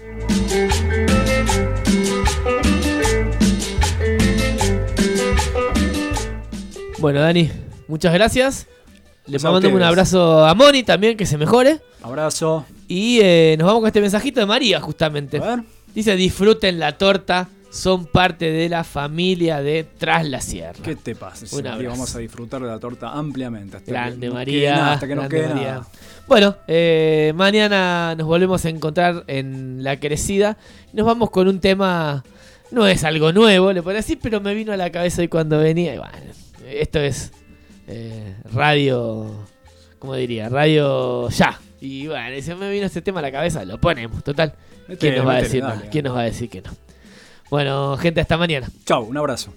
Bueno, Dani, muchas gracias. Le
Gracias
mandamos un abrazo a Moni también, que se mejore.
Abrazo.
Y eh, nos vamos con este mensajito de María, justamente.
A ver.
Dice, disfruten la torta, son parte de la familia de Tras la Sierra.
¿Qué te pasa?
Un abrazo.
Vamos a disfrutar de la torta ampliamente. Hasta
Grande
que no
María.
quede nada, hasta que no
grande
quede
María.
nada.
Bueno, eh, mañana nos volvemos a encontrar en La Crecida. Nos vamos con un tema, no es algo nuevo, le podría decir, pero me vino a la cabeza hoy cuando venía. Y bueno, esto es eh, radio, ¿cómo diría? Radio ya. Y bueno, si me vino este tema a la cabeza, lo ponemos, total.
Métele,
¿Quién nos va a
métele,
decir
dale,
no? ¿Quién nos va a decir que no? Bueno, gente, hasta mañana.
Chau, un abrazo.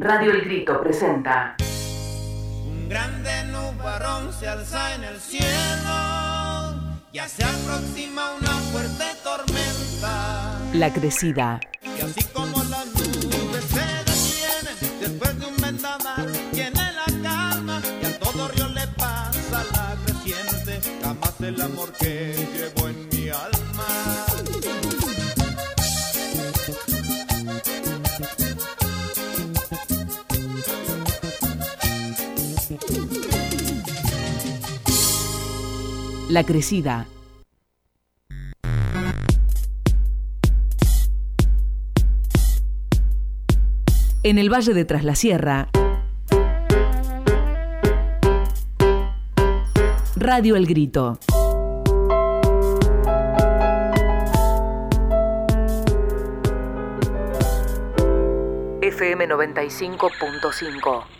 Radio El Grito presenta
Un grande nubarrón se alza en el cielo, ya se aproxima una fuerte tormenta.
La Crecida.
Y así como las nubes se detienen después de un vendaval, tiene la calma y a todo río le pasa la creciente, jamás el amor que llevo en mi alma.
La Crecida. En el Valle de Tras la Sierra, Radio El Grito. F M noventa y cinco punto cinco.